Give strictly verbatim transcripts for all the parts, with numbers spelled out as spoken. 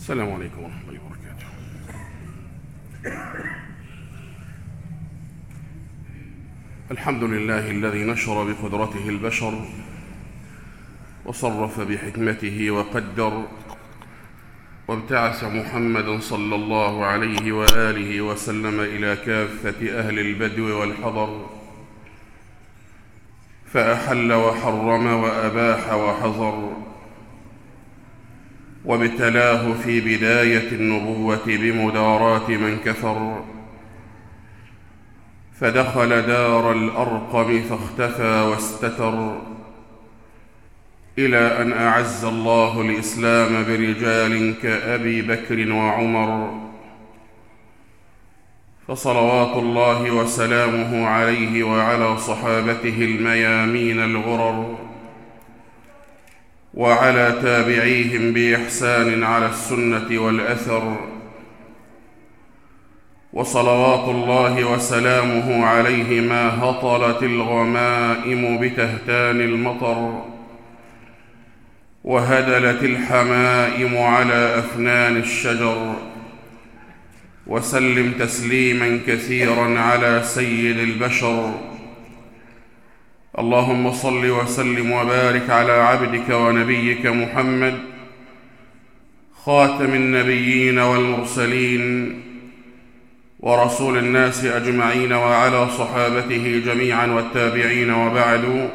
السلام عليكم ورحمة الله وبركاته. الحمد لله الذي نشر بقدرته البشر وصرف بحكمته وقدر، وابتعث محمدا صلى الله عليه وآله وسلم إلى كافة أهل البدو والحضر، فأحل وحرم وأباح وحظر، وابتلاه في بداية النبوة بمداراة من كفر، فدخل دار الأرقم فاختفى واستتر، إلى أن أعز الله الإسلام برجال كأبي بكر وعمر، فصلوات الله وسلامه عليه وعلى صحابته الميامين الغرر، وعلى تابعيهم بإحسان على السنة والأثر، وصلوات الله وسلامه عليه ما هطلت الغمائم بتهتان المطر، وهدلت الحمائم على أفنان الشجر، وسلم تسليما كثيرا على سيد البشر. اللهم صل وسلم وبارك على عبدك ونبيك محمد، خاتم النبيين والمرسلين ورسول الناس أجمعين، وعلى صحابته جميعا والتابعين، وبعد،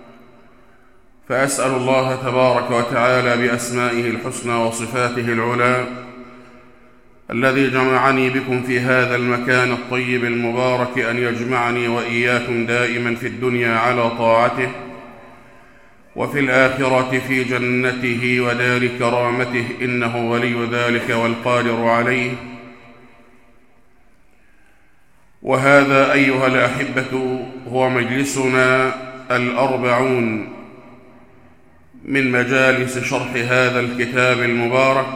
فأسأل الله تبارك وتعالى بأسمائه الحسنى وصفاته العلى الذي جمعني بكم في هذا المكان الطيب المبارك أن يجمعني وإياكم دائما في الدنيا على طاعته، وفي الآخرة في جنته ودار كرامته، إنه ولي ذلك والقادر عليه. وهذا أيها الأحبة هو مجلسنا الأربعون من مجالس شرح هذا الكتاب المبارك،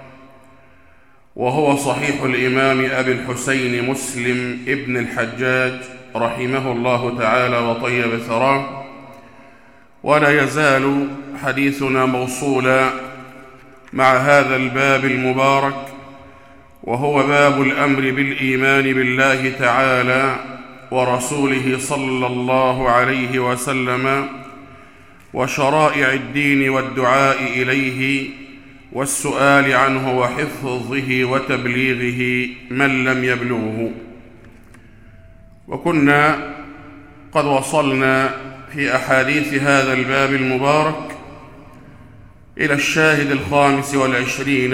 وهو صحيح الإمام أبي الحسين مسلم ابن الحجاج رحمه الله تعالى وطيب ثراه. ولا يزال حديثنا موصولا مع هذا الباب المبارك، وهو باب الأمر بالإيمان بالله تعالى ورسوله صلى الله عليه وسلم، وشرائع الدين والدعاء إليه والسؤال عنه وحفظه وتبليغه من لم يبلغه. وكنا قد وصلنا في أحاديث هذا الباب المبارك إلى الشاهد الخامس والعشرين،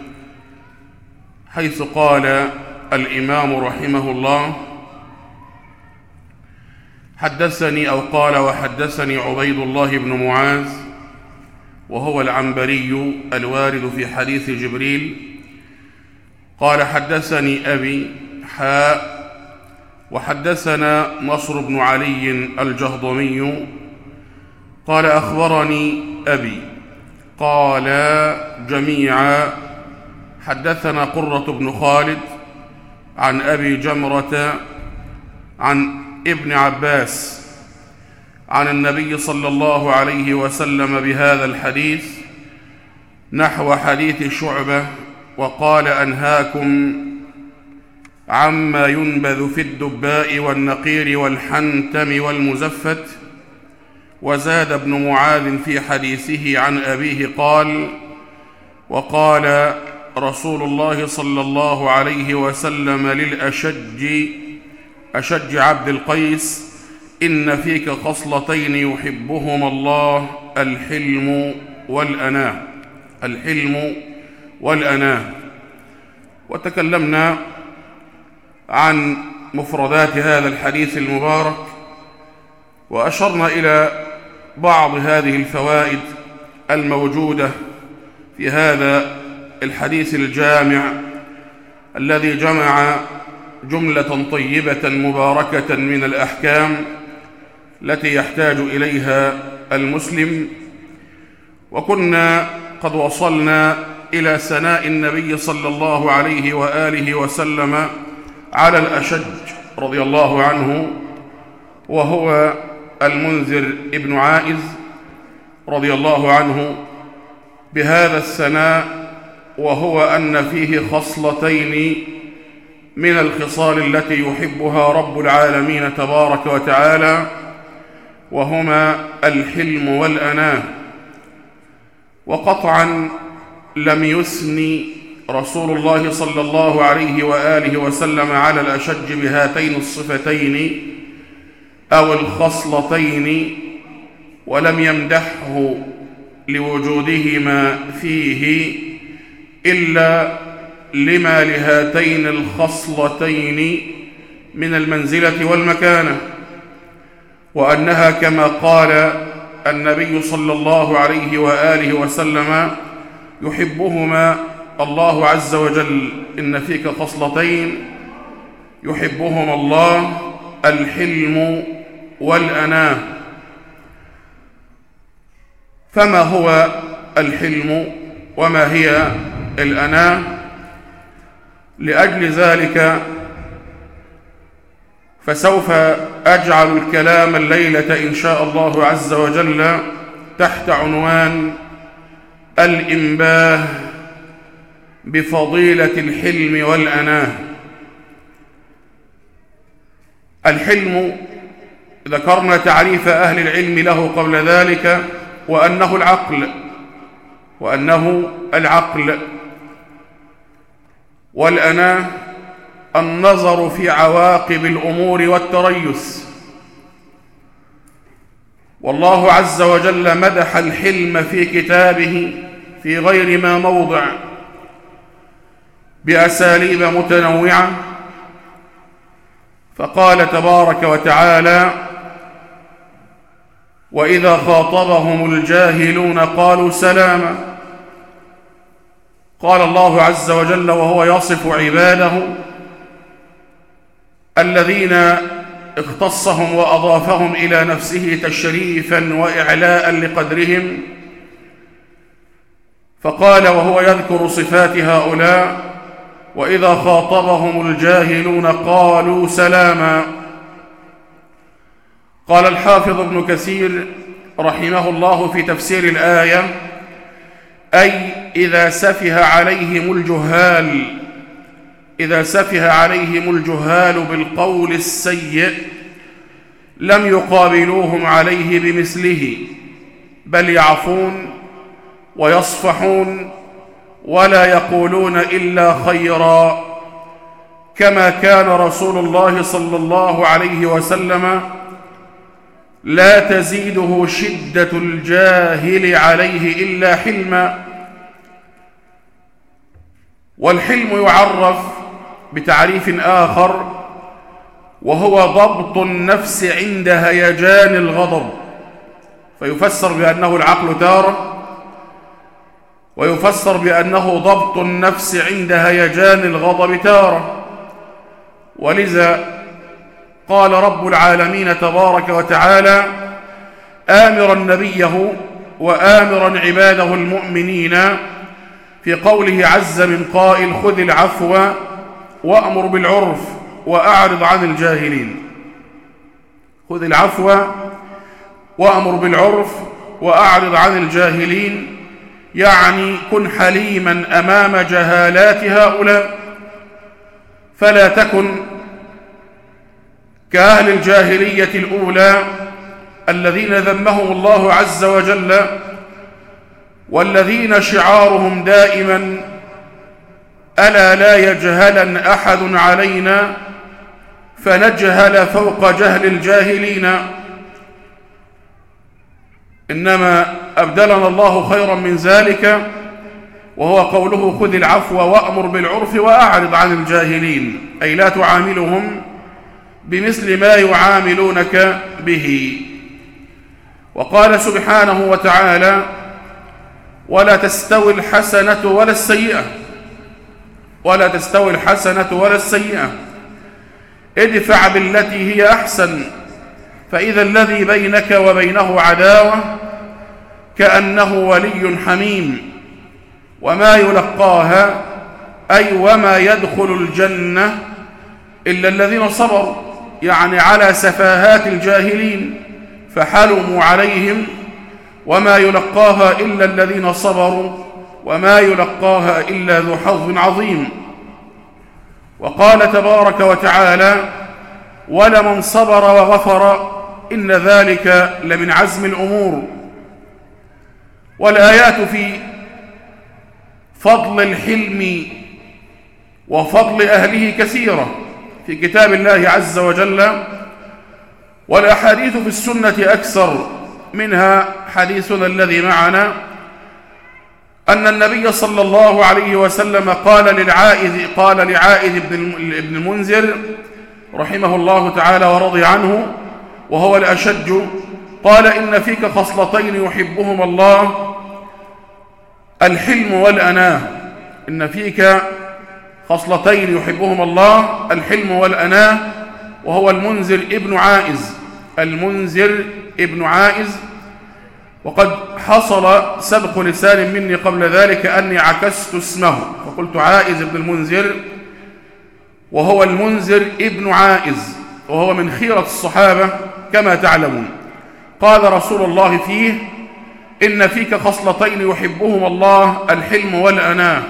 حيث قال الإمام رحمه الله: حدثني أو قال وحدثني عبيد الله بن معاذ، وهو العنبري الوارد في حديث جبريل، قال حدثني أبي حاء وحدثنا نصر بن علي الجهضمي قال أخبرني أبي، قال جميعا حدثنا قرة بن خالد عن أبي جمرة عن ابن عباس عن النبي صلى الله عليه وسلم بهذا الحديث نحو حديث شعبة، وقال أنهاكم عما ينبذ في الدباء والنقير والحنتم والمزفت. وزاد ابن معاذ في حديثه عن أبيه قال: وقال رسول الله صلى الله عليه وسلم للأشج أشج عبد القيس: إن فيك خصلتين يحبهما الله، الحلم والأناة. الحلم والأناة. وتكلمنا عن مفردات هذا الحديث المبارك، وأشرنا إلى بعض هذه الفوائد الموجودة في هذا الحديث الجامع الذي جمع جملة طيبة مباركة من الأحكام التي يحتاج إليها المسلم. وكنا قد وصلنا إلى ثناء النبي صلى الله عليه وآله وسلم على الأشج رضي الله عنه، وهو المنذر ابن عائذ رضي الله عنه، بهذا الثناء وهو أن فيه خصلتين من الخصال التي يحبها رب العالمين تبارك وتعالى، وهما الحلم والأناة. وقطعا لم يثني رسول الله صلى الله عليه وآله وسلم على الأشج بهاتين الصفتين أو الخصلتين، ولم يمدحه لوجودهما فيه إلا لما لهاتين الخصلتين من المنزلة والمكانة، وأنها كما قال النبي صلى الله عليه وآله وسلم يحبهما الله عز وجل: إن فيك خصلتين يحبهما الله، الحلم والأناة. فما هو الحلم وما هي الأناة؟ لأجل ذلك فسوف أجعل الكلام الليلة إن شاء الله عز وجل تحت عنوان الإنباه بفضيلة الحلم والأناة. الحلم ذكرنا تعريف أهل العلم له قبل ذلك، وأنه العقل وأنه العقل والأناة النظر في عواقب الأمور والتريث. والله عز وجل مدح الحلم في كتابه في غير ما موضع بأساليب متنوعة، فقال تبارك وتعالى: وإذا خاطبهم الجاهلون قالوا سلاما. قال الله عز وجل وهو يصف عباده الذين اختصهم وأضافهم إلى نفسه تشريفا وإعلاء لقدرهم، فقال وهو يذكر صفات هؤلاء: وإذا خاطبهم الجاهلون قالوا سلاما. قال الحافظ ابن كثير رحمه الله في تفسير الآية: أي إذا سفه عليهم الجهال إذا سفه عليهم الجهال بالقول السيء لم يقابلوهم عليه بمثله، بل يعفون ويصفحون ولا يقولون إلا خيرا، كما كان رسول الله صلى الله عليه وسلم لا تزيده شدة الجاهل عليه إلا حلما. والحلم يعرف بتعريف آخر، وهو ضبط النفس عند هيجان الغضب، فيفسر بأنه العقل تارة، ويفسر بأنه ضبط النفس عند هيجان الغضب تارة. ولذا قال رب العالمين تبارك وتعالى آمرا نبيه وآمرا عباده المؤمنين في قوله عز من قائل: خذ العفو وأمر بالعرف وأعرض عن الجاهلين. خذ العفو وأمر بالعرف وأعرض عن الجاهلين، يعني كن حليما أمام جهالات هؤلاء، فلا تكن كأهل الجاهلية الأولى الذين ذمهم الله عز وجل، والذين شعارهم دائما: ألا لا يجهلن أحد علينا فنجهل فوق جهل الجاهلين. إنما أبدلنا الله خيرا من ذلك، وهو قوله: خذ العفو وأمر بالعرف وأعرض عن الجاهلين، أي لا تعاملهم بمثل ما يعاملونك به. وقال سبحانه وتعالى: ولا تستوي الحسنة ولا السيئة ولا تستوي الحسنة ولا السيئة ادفع بالتي هي أحسن فإذا الذي بينك وبينه عداوة كأنه ولي حميم. وما يلقاها أي وما يدخل الجنة إلا الذين صبروا، يعني على سفاهات الجاهلين فحلموا عليهم، وما يلقاها إلا الذين صبروا وما يلقاها إلا ذو حظ عظيم. وقال تبارك وتعالى: ولمن صبر وغفر إن ذلك لمن عزم الأمور. والآيات في فضل الحلم وفضل أهله كثيرة في كتاب الله عز وجل، والأحاديث في السنة أكثر، منها حديثنا الذي معنا أن النبي صلى الله عليه وسلم قال للعائذ قال لعائذ بن المنذر رحمه الله تعالى ورضي عنه، وهو الأشج، قال: إن فيك خصلتين يحبهما الله، الحلم والأناة. إن فيك خصلتين يحبهما الله، الحلم والأناة. وهو المنذر ابن عائز المنذر ابن عائز وقد حصل سبق لسان مني قبل ذلك أني عكست اسمه فقلت عائز بن المنذر، وهو المنذر ابن عائز، وهو من خيرة الصحابة كما تعلمون. قال رسول الله فيه: إن فيك خصلتين يحبهما الله، الحلم والأناة.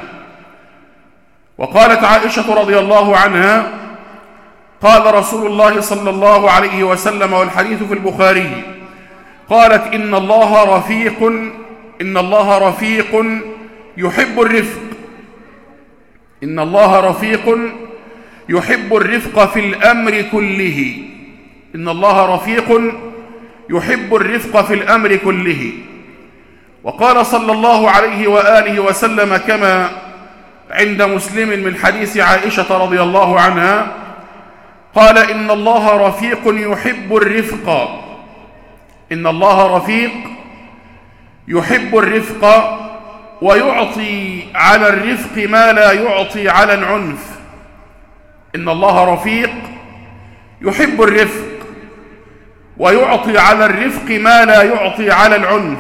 وقالت عائشة رضي الله عنها: قال رسول الله صلى الله عليه وسلم، والحديث في البخاري، قالت: إن الله رفيق إن الله رفيق يحب الرفق إن الله رفيق يحب الرفق في الأمر كله إن الله رفيق يحب الرفق في الأمر كله. وقال صلى الله عليه وآله وسلم كما عند مسلم من حديث عائشة رضي الله عنها، قال: إن الله رفيق يحب الرفق إن الله رفيق يحب الرفق ويعطي على الرفق ما لا يعطي على العنف. إن الله رفيق يحب الرفق ويعطي على الرفق ما لا يعطي على العنف،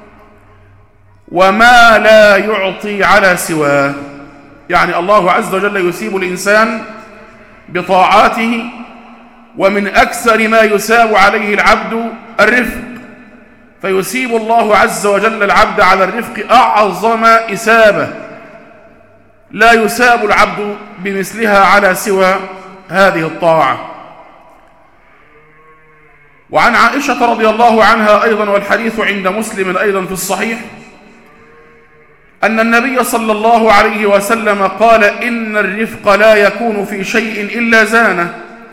وما لا يعطي على سواه. يعني الله عز وجل يثيب الإنسان بطاعاته، ومن أكثر ما يثاب عليه العبد الرفق، فيثيب الله عز وجل العبد على الرفق أعظم إثابة لا يثاب العبد بمثلها على سوى هذه الطاعة. وعن عائشة رضي الله عنها أيضا، والحديث عند مسلم أيضا في الصحيح، أن النبي صلى الله عليه وسلم قال: إن الرفق لا يكون في شيء إلا زانه،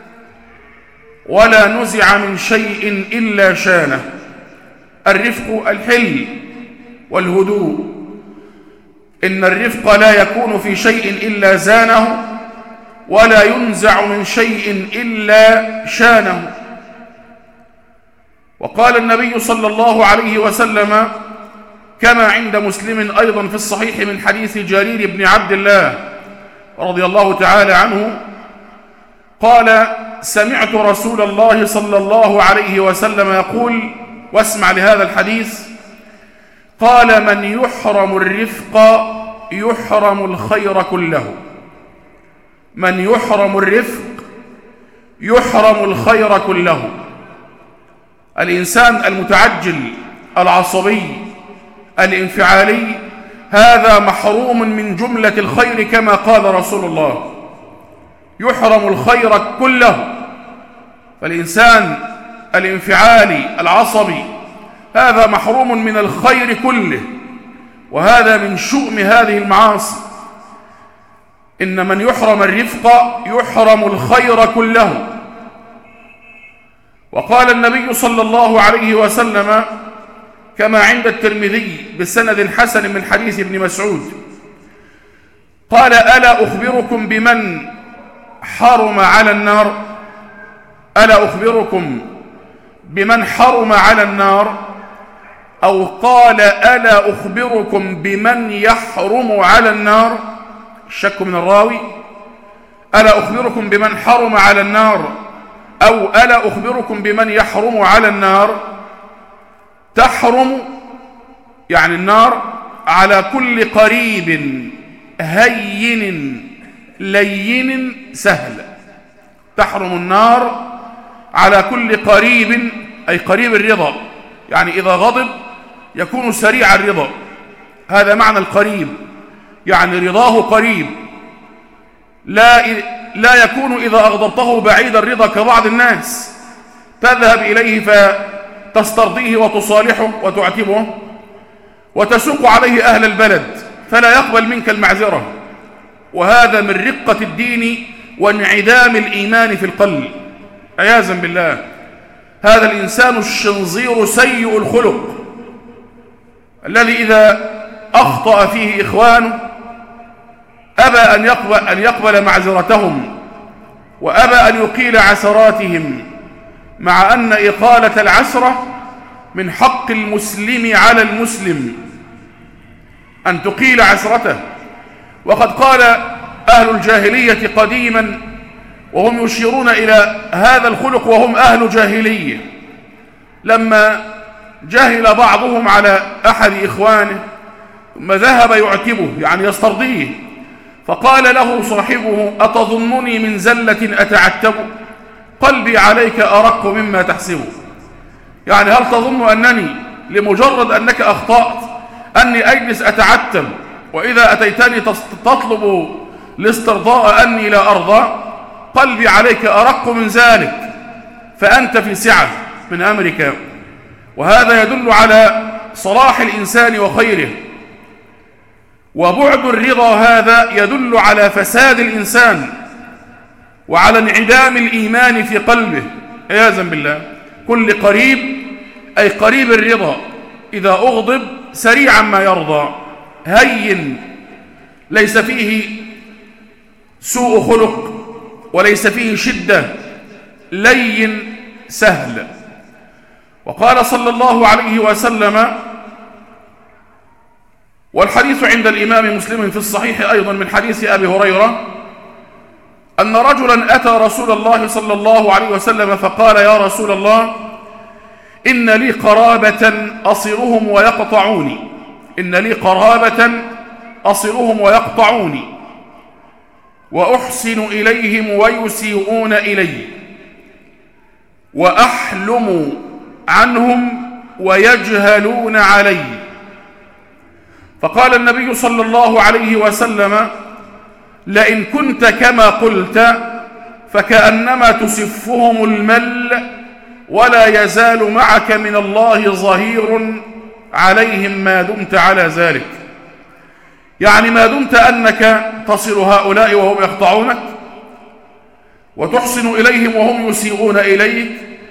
ولا نزع من شيء إلا شانه. الرفق الحلم والهدوء. إن الرفق لا يكون في شيء إلا زانه، ولا ينزع من شيء إلا شانه. وقال النبي صلى الله عليه وسلم كما عند مسلم أيضا في الصحيح من حديث جرير بن عبد الله رضي الله تعالى عنه، قال: سمعت رسول الله صلى الله عليه وسلم يقول، واسمع لهذا الحديث، قال: من يحرم الرفق يحرم الخير كله. من يحرم الرفق يحرم الخير كله. الإنسان المتعجل العصبي الانفعالي هذا محروم من جملة الخير كما قال رسول الله، يحرم الخير كله. فالإنسان الانفعالي العصبي هذا محروم من الخير كله، وهذا من شؤم هذه المعاصي. إن من يحرم الرفق يحرم الخير كله. وقال النبي صلى الله عليه وسلم كما عند الترمذي بسند حسن من حديث ابن مسعود، قال: ألا أخبركم بمن حرم على النار ألا أخبركم بمن حرم على النار أو قال: ألا أخبركم بمن يحرم على النار، الشك من الراوي، ألا أخبركم بمن حرم على النار أو ألا أخبركم بمن يحرم على النار. تحرم يعني النار على كل قريب هين لين سهل. تحرم النار على كل قريب، أي قريب الرضا، يعني إذا غضب يكون سريع الرضا، هذا معنى القريب، يعني رضاه قريب، لا لا يكون إذا أغضبته بعيد الرضا كبعض الناس تذهب إليه فتسترضيه وتصالحه وتعتبه وتسوق عليه أهل البلد فلا يقبل منك المعذرة، وهذا من رقة الدين وانعدام الإيمان في القلب عياذا بالله. هذا الإنسان الشنظير سيء الخلق الذي إذا أخطأ فيه إخوانه أبى أن يقبل, أن يقبل معذرتهم وأبى أن يقيل عثراتهم، مع أن إقالة العثرة من حق المسلم على المسلم أن تقيل عثرته. وقد قال أهل الجاهلية قديما وهم يشيرون إلى هذا الخلق وهم أهل جاهلية، لما جهل بعضهم على أحد إخوانه ثم ذهب يعتبه يعني يسترضيه، فقال له صاحبه: أتظنني من زلة أتعتب؟ قلبي عليك أرق مما تحسب. يعني هل تظن أنني لمجرد أنك أخطأت أني أجلس أتعتب، وإذا أتيتني تطلب الاسترضاء أني لا أرضى؟ قلبي عليك أرق من ذلك، فأنت في سعة من أمرك. وهذا يدل على صلاح الإنسان وخيره، وبعد الرضا هذا يدل على فساد الإنسان وعلى انعدام الإيمان في قلبه عياذا بالله. كل قريب أي قريب الرضا إذا أغضب سريعا ما يرضى، هين ليس فيه سوء خلق وليس فيه شدة، لين سهل. وقال صلى الله عليه وسلم، والحديث عند الإمام مسلم في الصحيح أيضا من حديث أبي هريرة، أن رجلا أتى رسول الله صلى الله عليه وسلم فقال: يا رسول الله، إن لي قرابة أصرهم ويقطعوني إن لي قرابة أصرهم ويقطعوني وأحسن إليهم ويسيئون إلي، وأحلم عنهم ويجهلون علي. فقال النبي صلى الله عليه وسلم: لئن كنت كما قلت فكأنما تسفهم المل، ولا يزال معك من الله ظهير عليهم ما دمت على ذلك. يعني ما دمت أنك تصل هؤلاء وهم يقطعونك، وتحسن إليهم وهم يسيئون إليك،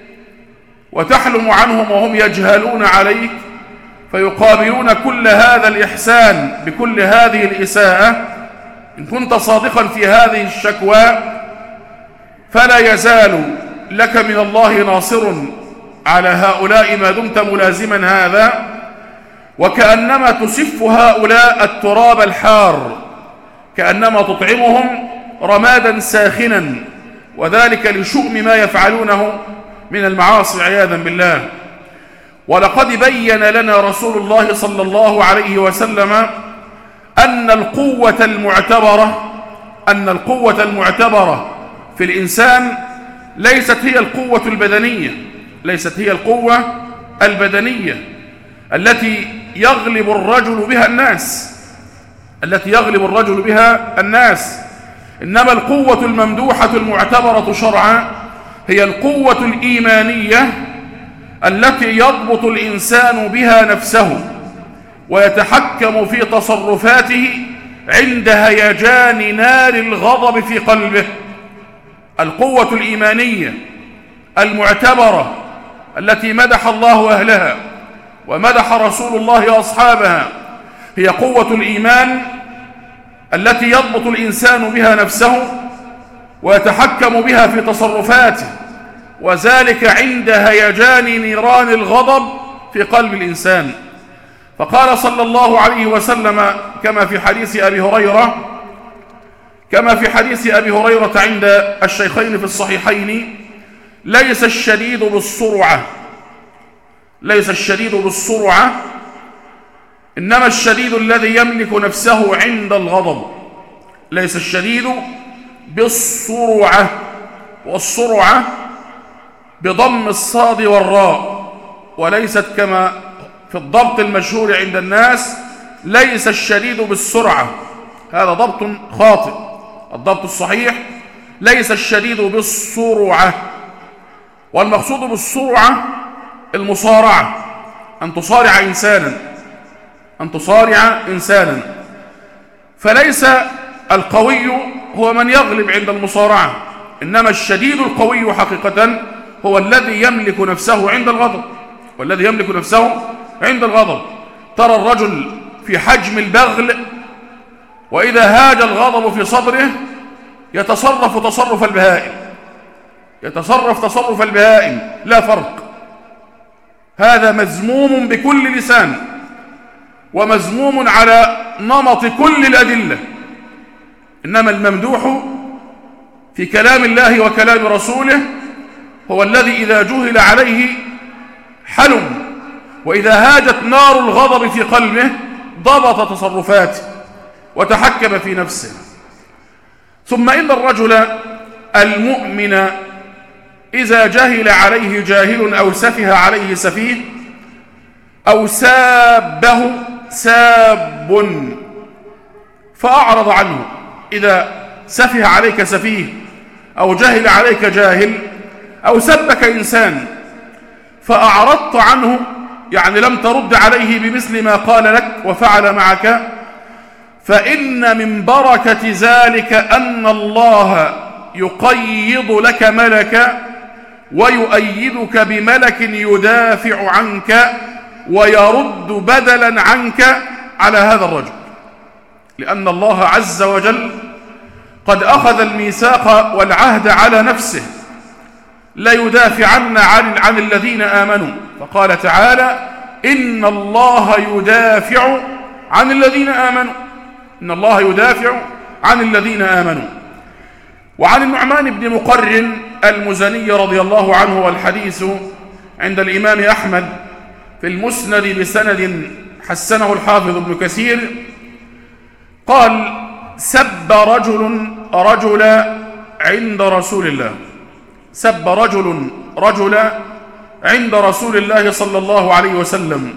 وتحلم عنهم وهم يجهلون عليك، فيقابلون كل هذا الإحسان بكل هذه الإساءة، إن كنت صادقا في هذه الشكوى فلا يزال لك من الله ناصر على هؤلاء ما دمت ملازما هذا، وكأنما تسف هؤلاء التراب الحار، كأنما تطعمهم رمادا ساخنا، وذلك لشؤم ما يفعلونه من المعاصي عياذا بالله. ولقد بين لنا رسول الله صلى الله عليه وسلم أن القوة المعتبرة أن القوة المعتبرة في الإنسان ليست هي القوة البدنية ليست هي القوة البدنية التي يغلب الرجل بها الناس التي يغلب الرجل بها الناس إنما القوة الممدوحة المعتبرة شرعا هي القوة الإيمانية التي يضبط الإنسان بها نفسه ويتحكم في تصرفاته عند هيجان نار الغضب في قلبه. القوة الإيمانية المعتبرة التي مدح الله أهلها ومدح رسول الله أصحابها هي قوة الإيمان التي يضبط الإنسان بها نفسه ويتحكم بها في تصرفاته، وذلك عند هيجان نيران الغضب في قلب الإنسان. فقال صلى الله عليه وسلم كما في حديث أبي هريرة كما في حديث أبي هريرة عند الشيخين في الصحيحين: ليس الشديد بالسرعة ليس الشديد بالسرعة إنما الشديد الذي يملك نفسه عند الغضب. ليس الشديد بالسرعة، والسرعة بضم الصاد والراء، وليست كما في الضبط المشهور عند الناس ليس الشديد بالسرعة، هذا ضبط خاطئ. الضبط الصحيح ليس الشديد بالسرعة، والمقصود بالسرعة المصارعة، أن تصارع إنسانا أن تصارع إنسانا فليس القوي هو من يغلب عند المصارعة، إنما الشديد القوي حقيقة هو الذي يملك نفسه عند الغضب، والذي يملك نفسه عند الغضب. ترى الرجل في حجم البغل، وإذا هاج الغضب في صدره يتصرف تصرف البهائم، يتصرف تصرف البهائم لا فرق. هذا مذموم بكل لسان، ومذموم على نمط كل الأدلة. إنما الممدوح في كلام الله وكلام رسوله هو الذي إذا جهل عليه حلم، وإذا هاجت نار الغضب في قلبه ضبط تصرفاته وتحكم في نفسه. ثم إن الرجل المؤمن إذا جهل عليه جاهل أو سفه عليه سفيه أو سابه ساب فأعرض عنه، إذا سفه عليك سفيه أو جهل عليك جاهل أو سبك إنسان فأعرضت عنه، يعني لم ترد عليه بمثل ما قال لك وفعل معك، فإن من بركة ذلك أن الله يقيض لك ملكا ويؤيدك بملك يدافع عنك ويرد بدلا عنك على هذا الرجل، لأن الله عز وجل قد أخذ الميثاق والعهد على نفسه لا يدافعن عن, عن الذين آمنوا، فقال تعالى إن الله يدافع عن الذين آمنوا، إن الله يدافع عن الذين آمنوا. وعن النعمان بن مقرن المزني رضي الله عنه، والحديث عند الإمام أحمد في المسند بسند حسنه الحافظ ابن كثير، قال سب رجل رجلا عند رسول الله سب رجل رجلا عند رسول الله صلى الله عليه وسلم،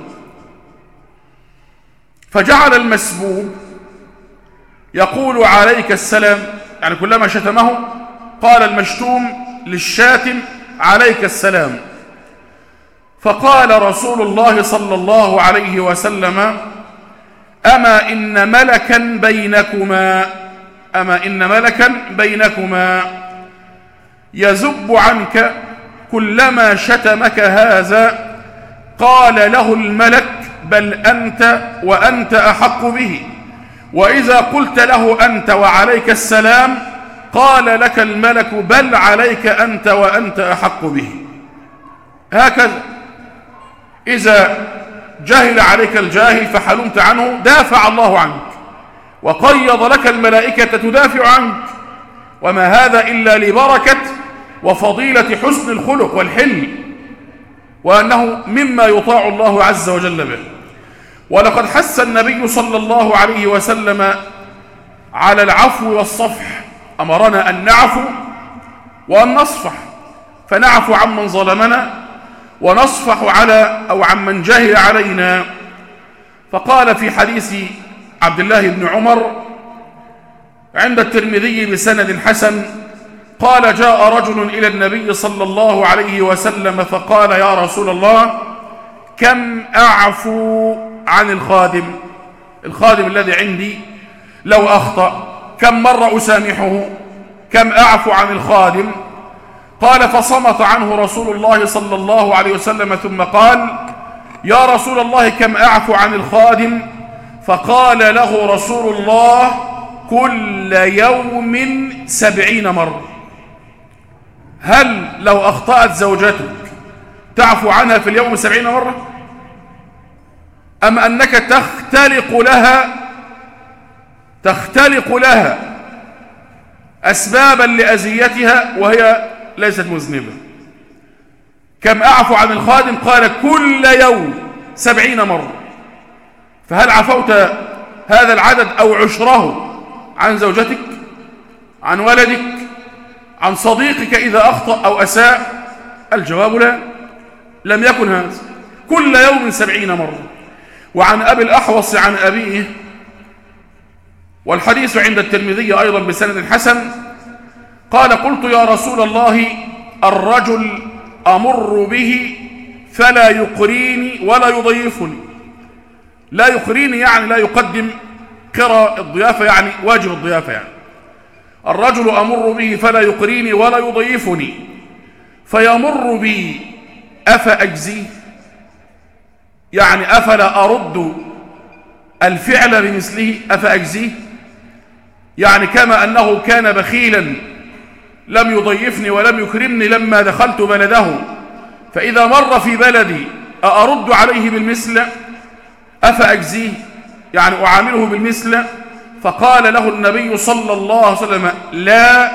فجعل المسبوب يقول عليك السلام، يعني كلما شتمه قال المشتوم للشاتم عليك السلام. فقال رسول الله صلى الله عليه وسلم أما إن ملكا بينكما أما إن ملكا بينكما يذب عنك كلما شتمك هذا، قال له الملك بل أنت وأنت أحق به، وإذا قلت له أنت وعليك السلام قال لك الملك بل عليك أنت وأنت أحق به. هكذا إذا جهل عليك الجاهل فحلمت عنه دافع الله عنك وقيض لك الملائكة تدافع عنك، وما هذا إلا لبركة وفضيلة حسن الخلق والحلم، وأنه مما يطاع الله عز وجل به. ولقد حث النبي صلى الله عليه وسلم على العفو والصفح، أمرنا أن نعفو وأن نصفح، فنعفو عمن ظلمنا ونصفح على أو عمن جهل علينا. فقال في حديث عبد الله بن عمر عند الترمذي بسند حسن قال جاء رجل إلى النبي صلى الله عليه وسلم فقال يا رسول الله كم أعفو عن الخادم الخادم الذي عندي لو أخطأ، كم مرة أسامحه، كم أعفو عن الخادم؟ قال فصمت عنه رسول الله صلى الله عليه وسلم ثم قال يا رسول الله كم أعفو عن الخادم؟ فقال له رسول الله كل يوم سبعين مرة. هل لو أخطأت زوجتك تعفو عنها في اليوم سبعين مرة، أم أنك تختلق لها تختلق لها أسبابا لأذيتها وهي ليست مذنبة؟ كم أعفو عن الخادم؟ قال كل يوم سبعين مرة. فهل عفوت هذا العدد أو عشره عن زوجتك، عن ولدك، عن صديقك إذا أخطأ أو أساء؟ الجواب لا، لم يكن هذا. كل يوم سبعين مرة. وعن أبي الأحوص عن أبيه، والحديث عند الترمذي أيضا بسند حسن، قال: قلت يا رسول الله الرجل أمر به فلا يقريني ولا يضيفني. لا يقريني يعني لا يقدم قرى الضيافة، يعني واجب الضيافة. يعني الرجل أمر به فلا يقريني ولا يضيفني فيمر بي أفأجزيه، يعني أفلا أرد الفعل بمثله، أفأجزيه، يعني كما أنه كان بخيلا لم يضيفني ولم يكرمني لما دخلت بلده، فإذا مر في بلدي أرد عليه بالمثل، أفأجزيه، يعني أعامله بالمثل. فقال له النبي صلى الله عليه وسلم: لا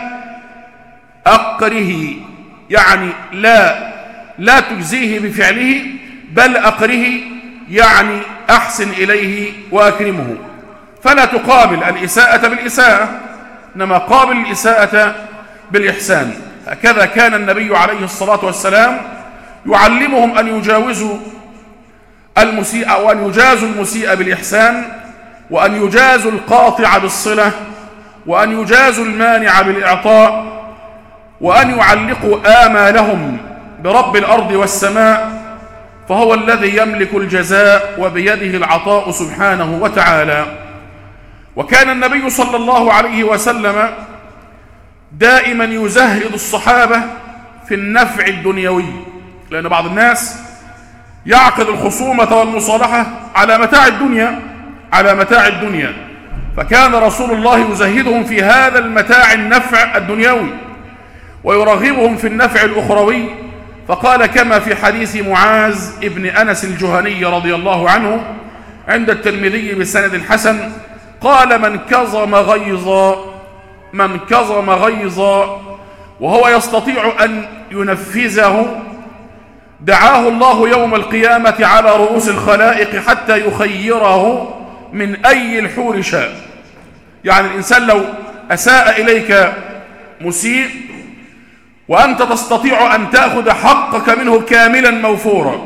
أقره، يعني لا لا تجزيه بفعله، بل أقره يعني أحسن إليه وأكرمه. فلا تقابل الإساءة بالإساءة، إنما قابل الإساءة بالإحسان. هكذا كان النبي عليه الصلاة والسلام يعلمهم أن يجاوزوا المسيء، وأن يجازوا المسيء بالإحسان، وأن يجازوا القاطع بالصلة، وأن يجازوا المانع بالإعطاء، وأن يعلقوا آمالهم برب الأرض والسماء، فهو الذي يملك الجزاء وبيده العطاء سبحانه وتعالى. وكان النبي صلى الله عليه وسلم دائما يزهد الصحابة في النفع الدنيوي، لأن بعض الناس يعقد الخصومة والمصالحة على متاع الدنيا على متاع الدنيا فكان رسول الله يزهدهم في هذا المتاع النفع الدنيوي ويرغبهم في النفع الأخروي. فقال كما في حديث معاذ ابن أنس الجهني رضي الله عنه عند الترمذي بسند الحسن، قال: من كظم غيظا من كظم غيظا وهو يستطيع أن ينفذه دعاه الله يوم القيامة على رؤوس الخلائق حتى يخيره من أي الحور شاء. يعني الإنسان لو أساء إليك مسيء وأنت تستطيع أن تأخذ حقك منه كاملا موفورا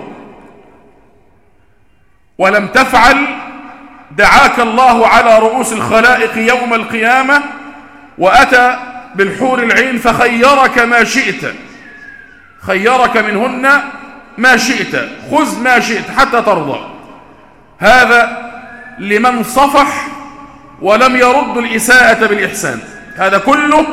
ولم تفعل، دعاك الله على رؤوس الخلائق يوم القيامة وأتى بالحور العين فخيرك ما شئت، خيرك منهن ما شئت، خذ ما شئت حتى ترضى. هذا لمن صفح ولم يرد الإساءة بالإحسان. هذا كله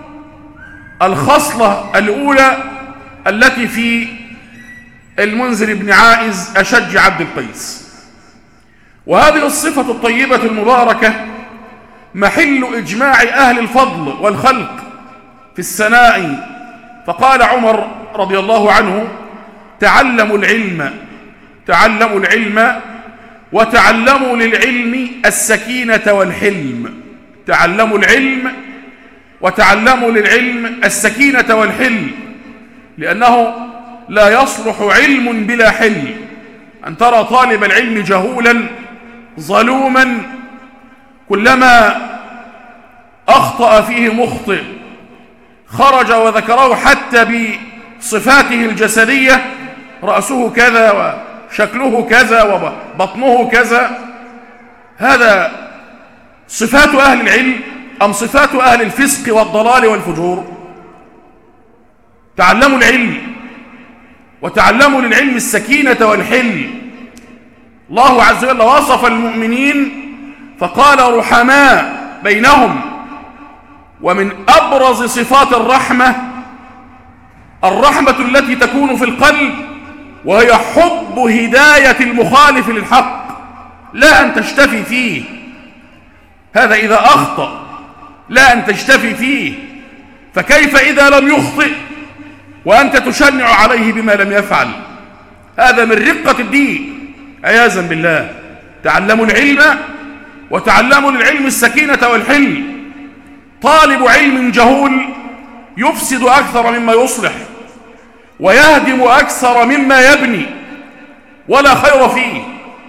الخصلة الأولى التي في المنذر بن عائز أشج عبد القيس. وهذه الصفة الطيبة المباركة محل إجماع أهل الفضل والخلق في الثناء. فقال عمر رضي الله عنه: تعلموا العلم تعلموا العلم وتعلموا للعلم السكينة والحلم. تعلموا العلم وتعلموا للعلم السكينة والحلم، لأنه لا يصلح علم بلا حلم. أن ترى طالب العلم جهولا ظلوما كلما أخطأ فيه مخطئ خرج وذكره حتى بصفاته الجسدية، رأسه كذا وشكله كذا وبطنه كذا. هذا صفات أهل العلم أم صفات أهل الفسق والضلال والفجور؟ تعلموا العلم وتعلموا للعلم السكينة والحلم. الله عز وجل وصف المؤمنين فقال: رحماء بينهم. ومن أبرز صفات الرحمة الرحمة التي تكون في القلب، وهي حب هداية المخالف للحق لا أن تشتفي فيه. هذا إذا أخطأ لا أن تشتفي فيه، فكيف إذا لم يخطئ وأنت تشنع عليه بما لم يفعل؟ هذا من رقة الدين عياذا بالله. تعلموا العلم وتعلموا للعلم السكينة والحلم. طالب علم جهول يفسد أكثر مما يصلح ويهدم أكثر مما يبني ولا خير فيه.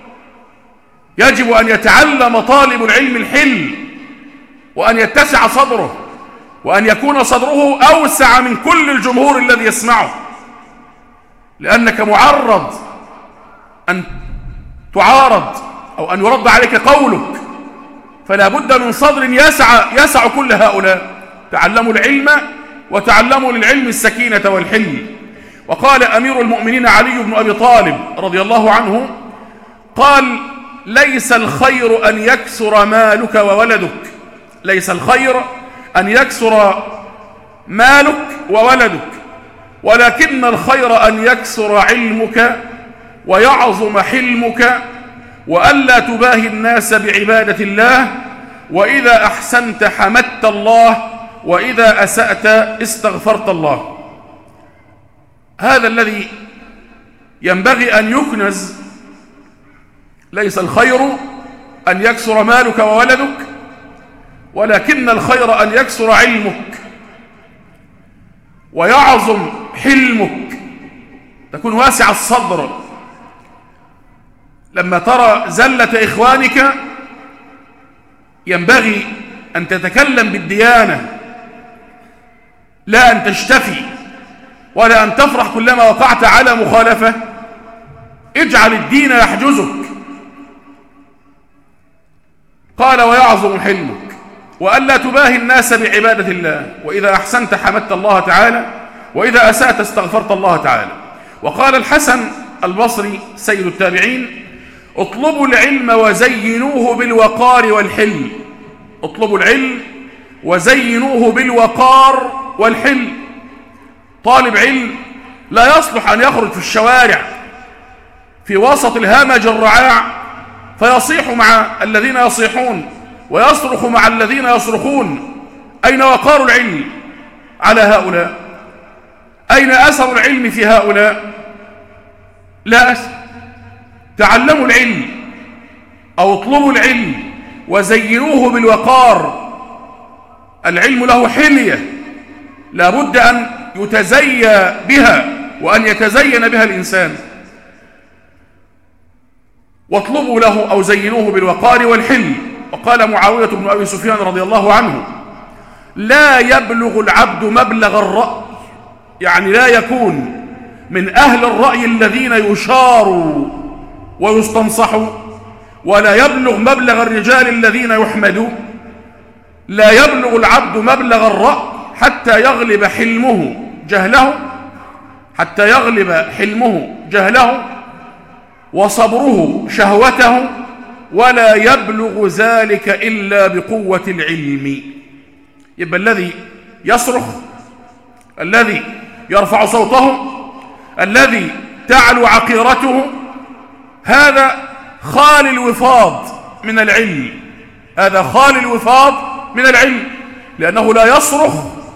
يجب أن يتعلم طالب العلم الحلم، وأن يتسع صدره، وأن يكون صدره أوسع من كل الجمهور الذي يسمعه، لأنك معرض أن تعارض أو أن يرد عليك قولك، فلا بد من صدر يسع, يسع كل هؤلاء. تعلموا العلم وتعلموا للعلم السكينة والحلم. وقال أمير المؤمنين علي بن أبي طالب رضي الله عنه قال: ليس الخير أن يكثر مالك وولدك، ليس الخير أن يكثر مالك وولدك، ولكن الخير أن يكثر علمك ويعظم حلمك، وألا تباهي الناس بعبادة الله، وإذا أحسنت حمدت الله، وإذا أسأت استغفرت الله. هذا الذي ينبغي أن يكنز. ليس الخير أن يكثر مالك وولدك، ولكن الخير أن يكثر علمك ويعظم حلمك، تكون واسع الصدر. لما ترى زلة إخوانك ينبغي أن تتكلم بالديانة، لا أن تشتفي ولا أن تفرح كلما وقعت على مخالفة. اجعل الدين يحجزك. قال: ويعظم حلمك وألا تباهي الناس بعبادة الله، وإذا أحسنت حمدت الله تعالى، وإذا أسأت استغفرت الله تعالى. وقال الحسن البصري سيد التابعين: اطلبوا العلم وزينوه بالوقار والحلم. اطلبوا العلم وزينوه بالوقار والحلم. طالب علم لا يصلح أن يخرج في الشوارع في وسط الهمج الرعاع فيصيح مع الذين يصيحون ويصرخ مع الذين يصرخون. أين وقار العلم على هؤلاء؟ أين أثر العلم في هؤلاء؟ لا أثر. تعلموا العلم أو اطلبوا العلم وزينوه بالوقار. العلم له حلية لا بد أن يتزيى بها وأن يتزين بها الإنسان. واطلبوا له أو زينوه بالوقار والحلم. وقال معاوية بن أبي سفيان رضي الله عنه: لا يبلغ العبد مبلغ الرأي، يعني لا يكون من أهل الرأي الذين يشاروا ويستنصحوا، ولا يبلغ مبلغ الرجال الذين يحمدوا. لا يبلغ العبد مبلغ الرأي حتى يغلب حلمه جهله، حتى يغلب حلمه جهله وصبره شهوته، ولا يبلغ ذلك إلا بقوة العلم. يبقى الذي يصرخ، الذي يرفع صوته، الذي تعلو عقيرته، هذا خالي الوفاض من العلم. هذا خالي الوفاض من العلم، لأنه لا يصرخ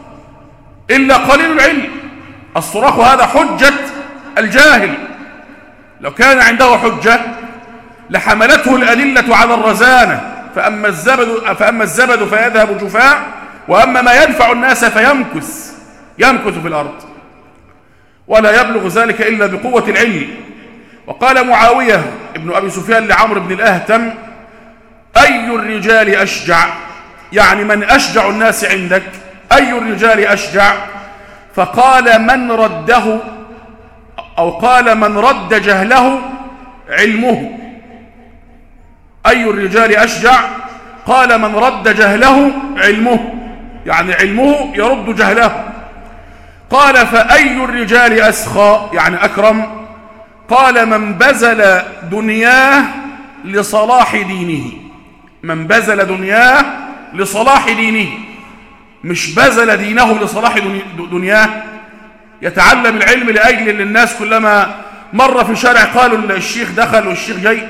إلا قليل العلم. الصراخ هذا حجة الجاهل. لو كان عنده حجة لحملته الأدلة على الرزانة، فأما الزبد, فأما الزبد فيذهب جفاء، وأما ما ينفع الناس فيمكث يمكث في الأرض. ولا يبلغ ذلك إلا بقوة العلم. وقال معاوية ابن أبي سفيان لعمرو بن الأهتم: أي الرجال أشجع؟ يعني من أشجع الناس عندك؟ أي الرجال أشجع؟ فقال: من رده، أو قال: من رد جهله علمه. أي الرجال أشجع؟ قال: من رد جهله علمه، يعني علمه يرد جهله. قال: فأي الرجال أسخى؟ يعني أكرم. قال: من بذل دنياه لصلاح دينه. من بذل دنياه لصلاح دينه، مش بذل دينه لصلاح دنياه. يتعلم العلم لأجل أن الناس كلما مر في شارع قالوا الشيخ دخل والشيخ جاي.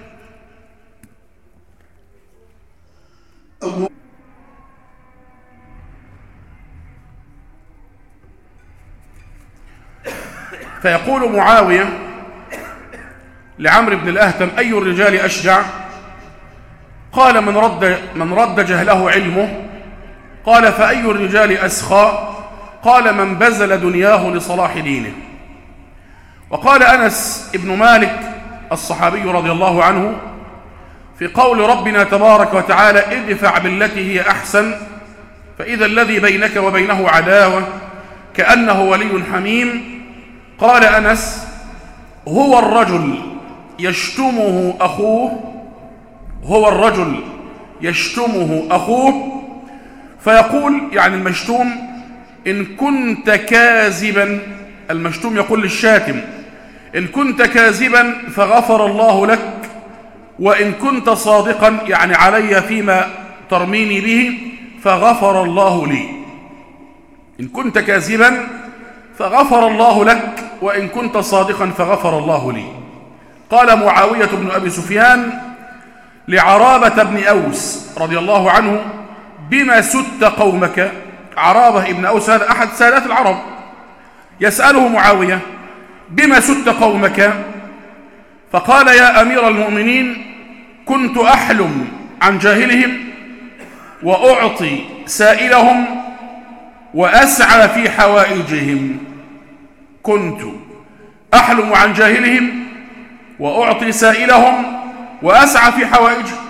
فيقول معاوية لعمرو بن الأهتم: أي الرجال أشجع؟ قال: من رد, من رد جهله علمه. قال: فأي الرجال أسخى؟ قال: من بذل دنياه لصلاح دينه. وقال أنس بن مالك الصحابي رضي الله عنه في قول ربنا تبارك وتعالى: ادفع بالتي هي أحسن فإذا الذي بينك وبينه عداوة كأنه ولي حميم. قال أنس: هو الرجل يشتمه أخوه، هو الرجل يشتمه أخوه، فيقول يعني المشتوم: إن كنت كاذبا، المشتوم يقول للشاتم: إن كنت كاذبا فغفر الله لك، وإن كنت صادقا يعني علي فيما ترميني به فغفر الله لي. إن كنت كاذبا فغفر الله لك، وإن كنت صادقا فغفر الله لي. قال معاوية بن أبي سفيان لعرابة بن أوس رضي الله عنه: بما سدت قومك؟ عرابة بن أوس هذا أحد سادات العرب، يسأله معاوية: بما سدت قومك؟ فقال: يا أمير المؤمنين، كنت أحلم عن جاهلهم وأعطي سائلهم وأسعى في حوائجهم. كنت أحلم عن جاهلهم وأعطي سائلهم وأسعى في حوائجهم.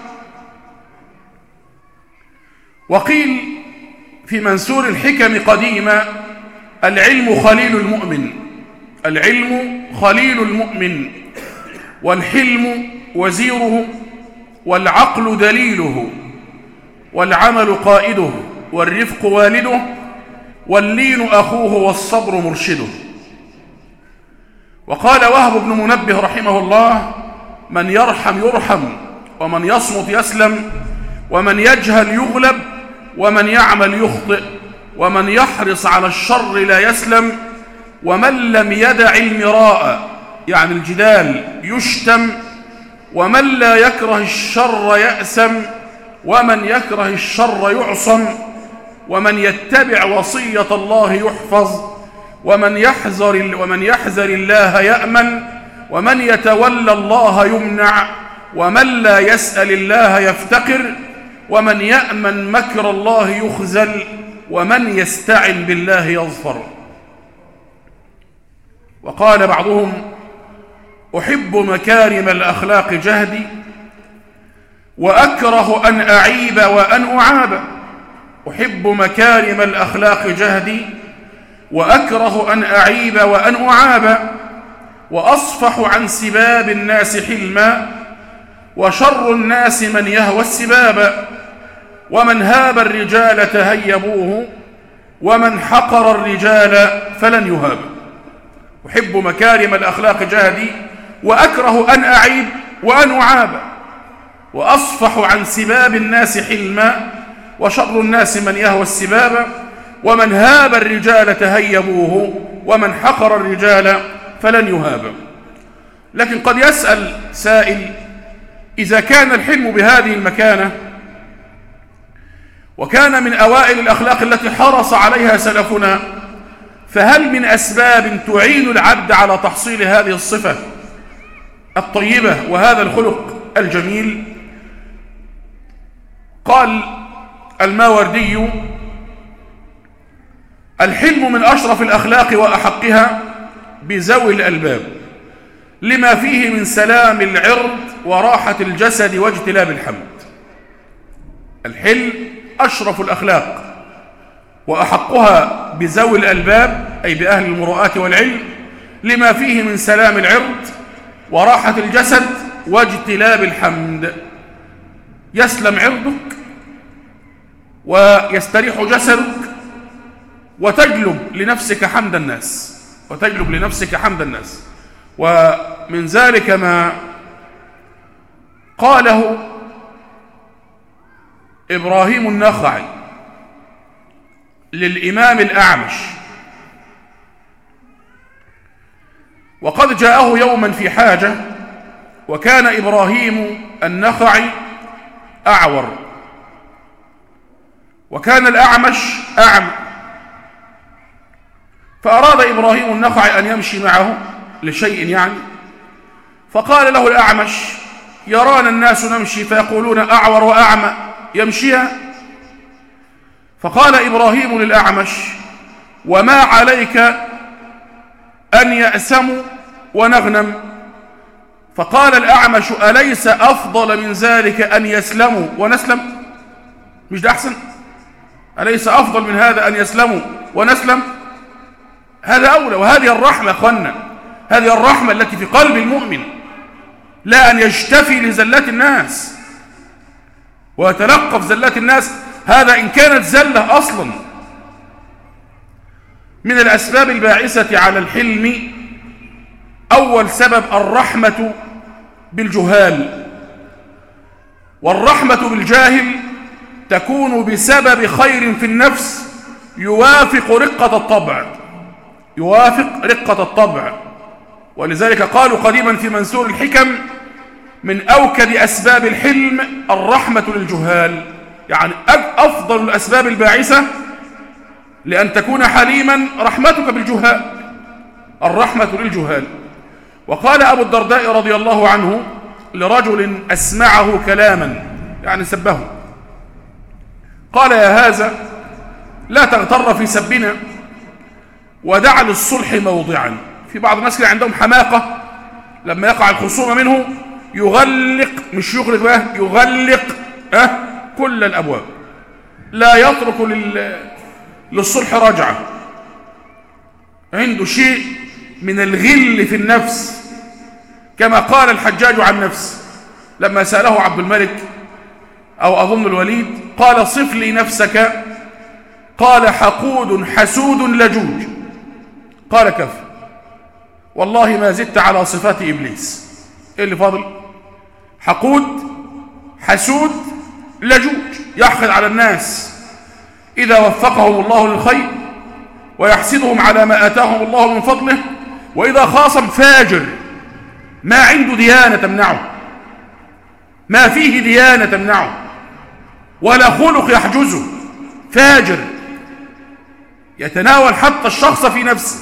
وقيل في منثور الحكم قديما: العلم خليل المؤمن، العلم خليل المؤمن، والحلم وزيره، والعقل دليله، والعمل قائده، والرفق والده، واللين أخوه، والصبر مرشده. وقال وهب بن منبه رحمه الله: من يرحم يرحم، ومن يصمت يسلم، ومن يجهل يغلب، ومن يعمل يخطئ، ومن يحرص على الشر لا يسلم، ومن لم يدع المراء يعني الجدال يشتم، ومن لا يكره الشر يأسم، ومن يكره الشر يعصم، ومن يتبع وصية الله يحفظ، ومن يحذر ومن يحذر الله يأمن، ومن يتولى الله يمنع، ومن لا يسأل الله يفتقر، ومن يأمن مكر الله يخزل، ومن يستعن بالله يظفر. وقال بعضهم: أحب مكارم الأخلاق جهدي، وأكره أن أعيب وأن أعاب. أحب مكارم الأخلاق جهدي، وأكره أن أعيب وأن أعاب، وأصفح عن سباب الناس حلما، وشر الناس من يهوى السباب، ومن هاب الرجال تهيبوه، ومن حقر الرجال فلن يهاب. أحب مكارم الأخلاق جهدي، وأكره أن أعيب وأن أعاب، وأصفح عن سباب الناس حلما، وشر الناس من يهوى السباب، ومن هاب الرجال تهيبوه، ومن حقر الرجال فلن يهاب. لكن قد يسأل سائل: إذا كان الحلم بهذه المكانة، وكان من أوائل الأخلاق التي حرص عليها سلفنا، فهل من أسباب تعين العبد على تحصيل هذه الصفة الطيبة وهذا الخلق الجميل؟ قال الماوردي: الحلم من أشرف الأخلاق وأحقها بذوي الألباب، لما فيه من سلام العرض وراحة الجسد واجتلاب الحمد. الحلم أشرف الأخلاق وأحقها بذوي الألباب، أي بأهل المروءات والعلم، لما فيه من سلام العرض وراحة الجسد واجتلاب الحمد. يسلم عرضك ويستريح جسدك، وتجلب لنفسك حمد الناس، وتجلب لنفسك حمد الناس. ومن ذلك ما قاله إبراهيم النخعي للإمام الأعمش: وقد جاءه يوما في حاجة، وكان إبراهيم النخعي أعور، وكان الأعمش أعمى، فأراد إبراهيم النخعي أن يمشي معه لشيء يعني، فقال له الأعمش: يرانا الناس نمشي فيقولون أعور وأعمى يمشيها. فقال إبراهيم للأعمش: وما عليك أن يأسموا ونغنم؟ فقال الأعمش: أليس أفضل من ذلك أن يسلموا ونسلم؟ مش ده أحسن؟ أليس أفضل من هذا أن يسلموا ونسلم؟ هذا أولى. وهذه الرحمة أخوانا، هذه الرحمة التي في قلب المؤمن، لا أن يجتفي لزلات الناس ويتلقف زلات الناس، هذا إن كانت زلة أصلا. من الأسباب الباعثة على الحلم أول سبب الرحمة بالجهال، والرحمة بالجاهل تكون بسبب خير في النفس يوافق رقة الطبع، يوافق رقة الطبع. ولذلك قالوا قديما في منثور الحكم: من أوكد أسباب الحلم الرحمة للجهال، يعني أفضل الأسباب الباعثة لأن تكون حليما رحمتك بالجهال، الرحمة للجهال. وقال أبو الدرداء رضي الله عنه لرجل أسمعه كلاما، يعني سبه، قال: يا هذا لا تغتر في سبنا ودع للصلح موضعا. في بعض الناس كده عندهم حماقة، لما يقع الخصومة منه يغلق، مش يغلق بقى، يغلق أه كل الأبواب، لا يترك لل... للصلح رجعة. عنده شيء من الغل في النفس، كما قال الحجاج عن نفسه لما سأله عبد الملك أو أظن الوليد، قال: صف لي نفسك. قال: حقود حسود لجوج. قال: كفى، والله ما زدت على صفات إبليس. إيه اللي فاضل؟ حقود حسود لجوج، يحقد على الناس إذا وفقهم الله للخير، ويحسدهم على ما آتاهم الله من فضله، وإذا خاصم فاجر، ما عنده ديانة تمنعه، ما فيه ديانة تمنعه، ولا خلق يحجزه، فاجر يتناول حتى الشخص في نفسه.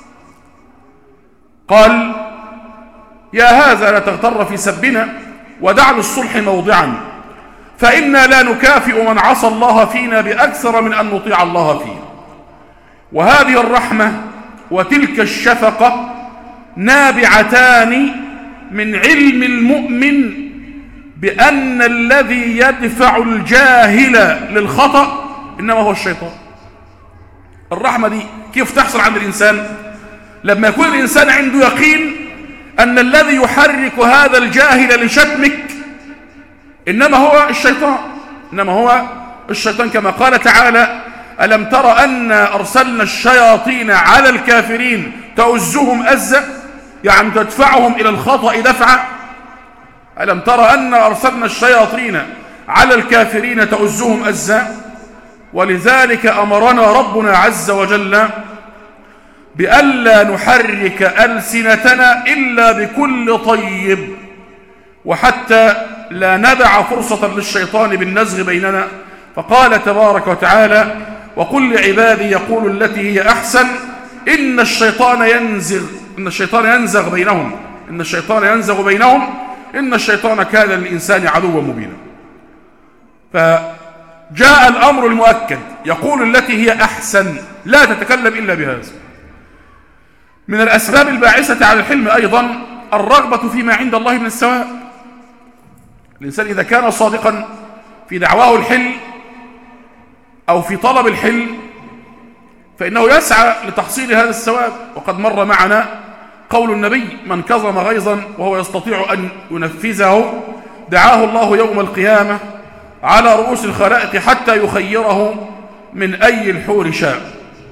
قال: يا هذا لا تغتر في سبنا ودع للصلح موضعا، فإنا لا نكافئ من عصى الله فينا بأكثر من أن نطيع الله فيه. وهذه الرحمة وتلك الشفقة نابعتان من علم المؤمن بأن الذي يدفع الجاهل للخطأ إنما هو الشيطان. الرحمة دي كيف تحصل عند الإنسان؟ لما يكون الإنسان عنده يقين أن الذي يحرك هذا الجاهل لشتمك إنما هو الشيطان، إنما هو الشيطان، كما قال تعالى: ألم تر أن أرسلنا الشياطين على الكافرين تؤزهم أزا، يعني تدفعهم إلى الخطأ دفعا. ألم تر أن أرسلنا الشياطين على الكافرين تؤزهم أزا. ولذلك أمرنا ربنا عز وجل بألا نحرك ألسنتنا إلا بكل طيب، وحتى لا ندع فرصة للشيطان بالنزغ بيننا. فقال تبارك وتعالى: وقل لعبادي يقول التي هي أحسن إن الشيطان ينزغ إن الشيطان ينزغ بينهم إن الشيطان ينزغ بينهم إن الشيطان كان للإنسان عدوا مبينا. فجاء الأمر المؤكد، يقول التي هي أحسن، لا تتكلم إلا بهذا. من الأسباب الباعثة على الحلم أيضا الرغبة فيما عند الله من الثواب. الإنسان إذا كان صادقا في دعواه الحلم أو في طلب الحلم فإنه يسعى لتحصيل هذا الثواب. وقد مر معنا قول النبي: من كظم غيظا وهو يستطيع أن ينفذه دعاه الله يوم القيامة على رؤوس الخلائق حتى يخيره من أي الحور شاء.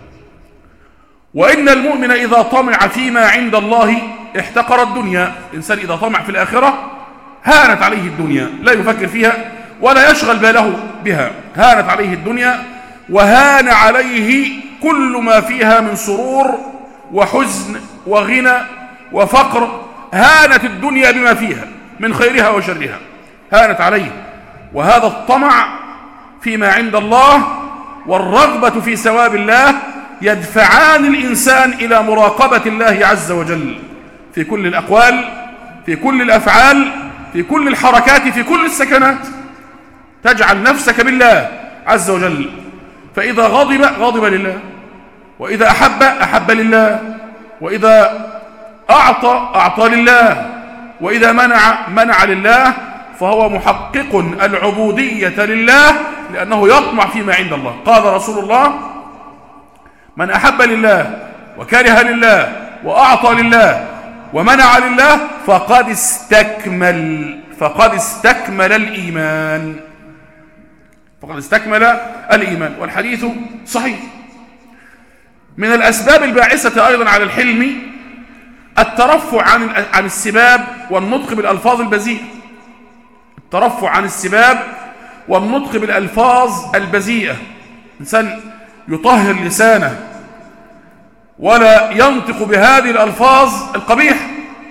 وإن المؤمن إذا طمع فيما عند الله احتقر الدنيا. الإنسان إذا طمع في الآخرة هانت عليه الدنيا، لا يفكر فيها ولا يشغل باله بها. هانت عليه الدنيا وهان عليه كل ما فيها من سرور وحزن وغنى وفقر. هانت الدنيا بما فيها من خيرها وشرها، هانت عليه. وهذا الطمع فيما عند الله والرغبة في ثواب الله يدفعان الإنسان إلى مراقبة الله عز وجل في كل الأقوال، في كل الأفعال، في كل الحركات، في كل السكنات. تجعل نفسك بالله عز وجل، فإذا غضب غضب لله، وإذا أحب أحب لله، وإذا أعطى أعطى لله، وإذا منع منع لله. فهو محقق العبودية لله لأنه يطمع فيما عند الله. قال رسول الله: من أحب لله وكره لله وأعطى لله ومنع لله فقد استكمل فقد استكمل الإيمان فقد استكمل الإيمان. والحديث صحيح. من الأسباب الباعثة أيضا على الحلم الترفع عن عن السباب والنطق بالألفاظ البذيئة الترفع عن السباب والنطق بالألفاظ البذيئة. إنسان يطهر لسانه ولا ينطق بهذه الألفاظ القبيحة.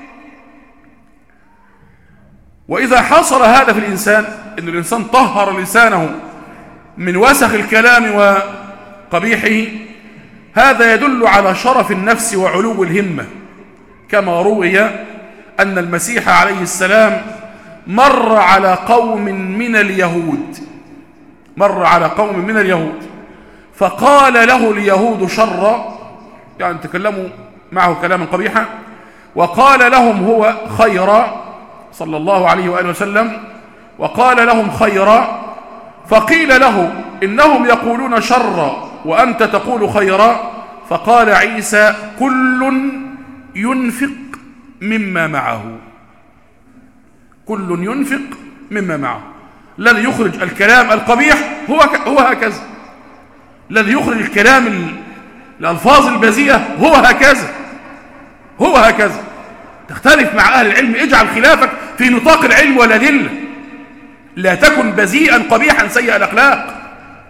وإذا حصل هذا في الإنسان، إن الإنسان طهر لسانه من وسخ الكلام وقبيحه، هذا يدل على شرف النفس وعلو الهمة، كما روي أن المسيح عليه السلام مر على قوم من اليهود مر على قوم من اليهود فقال له اليهود شرا، يعني تكلموا معه كلاما قبيحا، وقال لهم هو خيرا صلى الله عليه وآله وسلم، وقال لهم خيرا. فقيل له إنهم يقولون شرا وأنت تقول خيرا، فقال عيسى كل ينفق مما معه كل ينفق مما معه. الذي يخرج الكلام القبيح هو هو هكذا، الذي يخرج الكلام الألفاظ البذيئة هو هكذا هو هكذا. تختلف مع أهل العلم، اجعل خلافك في نطاق العلم والأدلة، لا تكن بذيئا قبيحا سيء الأخلاق.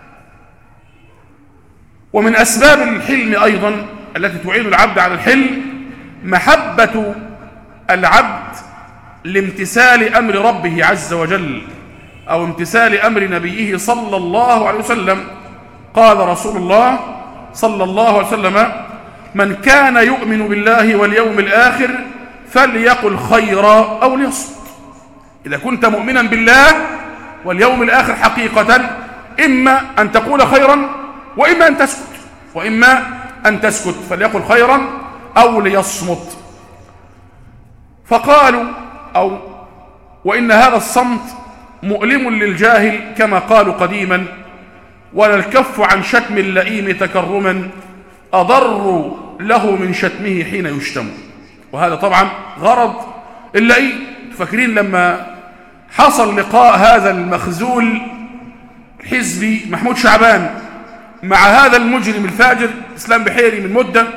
ومن أسباب الحلم أيضا التي تعين العبد على الحلم محبة العبد لامتثال أمر ربه عز وجل أو امتثال أمر نبيه صلى الله عليه وسلم. قال رسول الله صلى الله عليه وسلم: من كان يؤمن بالله واليوم الآخر فليقل خيرا أو ليصمت. إذا كنت مؤمنا بالله واليوم الآخر حقيقة، إما أن تقول خيرا وإما أن تسكت وإما أن تسكت فليقل خيرا أو ليصمت. فقالوا أو وإن هذا الصمت مؤلم للجاهل كما قالوا قديما، ولا الكف عن شتم اللئيم تكرما أضر له من شتمه حين يشتم. وهذا طبعا غرض اللئيم. تفكرين لما حصل لقاء هذا المخزول الحزبي محمود شعبان مع هذا المجرم الفاجر إسلام بحيري من مدة،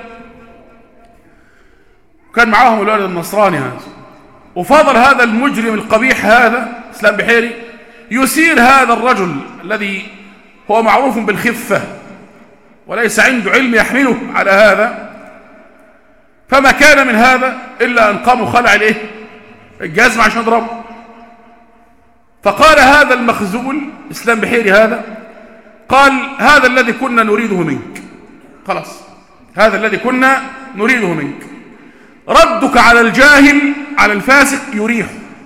كان معاهم الولد النصراني هذا، وفضل هذا المجرم القبيح هذا إسلام بحيري يسير هذا الرجل الذي هو معروف بالخفة وليس عنده علم يحمله على هذا. فما كان من هذا إلا أن قاموا خلع الايه الجزمة عشان يضربه. فقال هذا المخزول إسلام بحيري هذا، قال: هذا الذي كنا نريده منك، خلاص هذا الذي كنا نريده منك. ردك على الجاهل على الفاسق يريحه،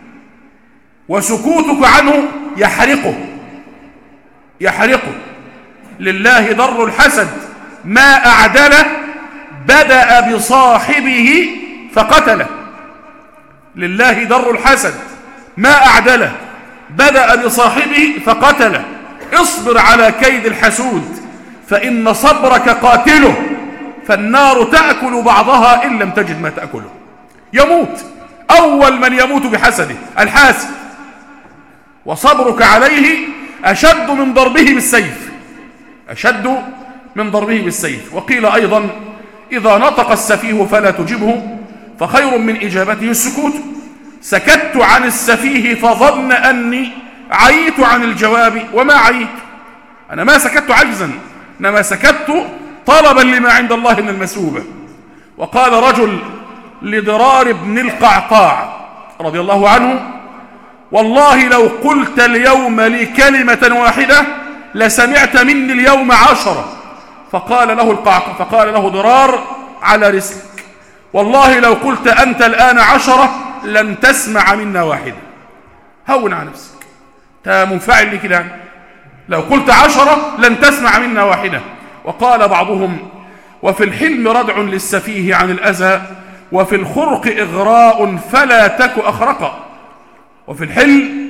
وسكوتك عنه يحرقه يحرقه لله ضر الحسد ما أعدله بدأ بصاحبه فقتله. لله ضر الحسد ما أعدله بدأ بصاحبه فقتله. اصبر على كيد الحسود فإن صبرك قاتله، فالنار تأكل بعضها إن لم تجد ما تأكله. يموت أول من يموت بحسده الحاسد، وصبرك عليه أشد من ضربه بالسيف أشد من ضربه بالسيف. وقيل أيضا: إذا نطق السفيه فلا تجبه فخير من إجابته السكوت. سكت عن السفيه فظن أني عيت عن الجواب وما عيت. أنا ما سكت عجزا، إنما سكت طلبا لما عند الله من المسوبة. وقال رجل لضرار بن القعقاع رضي الله عنه: والله لو قلت اليوم لي كلمة واحدة لسمعت مني اليوم عشرة. فقال له القعقاع فقال له ضرار: على رسلك، والله لو قلت أنت الآن عشرة لن تسمع منا واحدة. هون على نفسك، انت منفعل لي كده، لو قلت عشرة لن تسمع منا واحدة. وقال بعضهم: وفي الحلم ردع للسفيه عن الأذى، وفي الخرق إغراء فلا تك أخرقا. وفي الحلم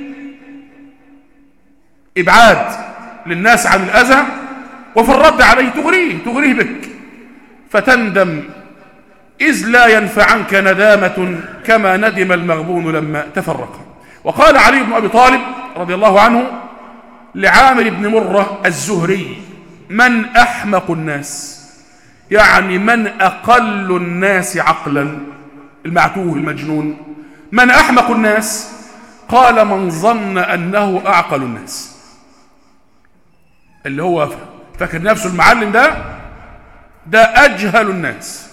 إبعاد للناس عن الأذى، وفي الرد عليه تغريه تغريه بك فتندم إذ لا ينفعنك ندامة كما ندم المغبون لما تفرق. وقال علي بن أبي طالب رضي الله عنه لعامر بن مرة الزهري: من أحمق الناس، يعني من أقل الناس عقلا، المعتوه المجنون، من أحمق الناس؟ قال: من ظن أنه أعقل الناس، اللي هو فاكر نفسه المعلم ده ده أجهل الناس.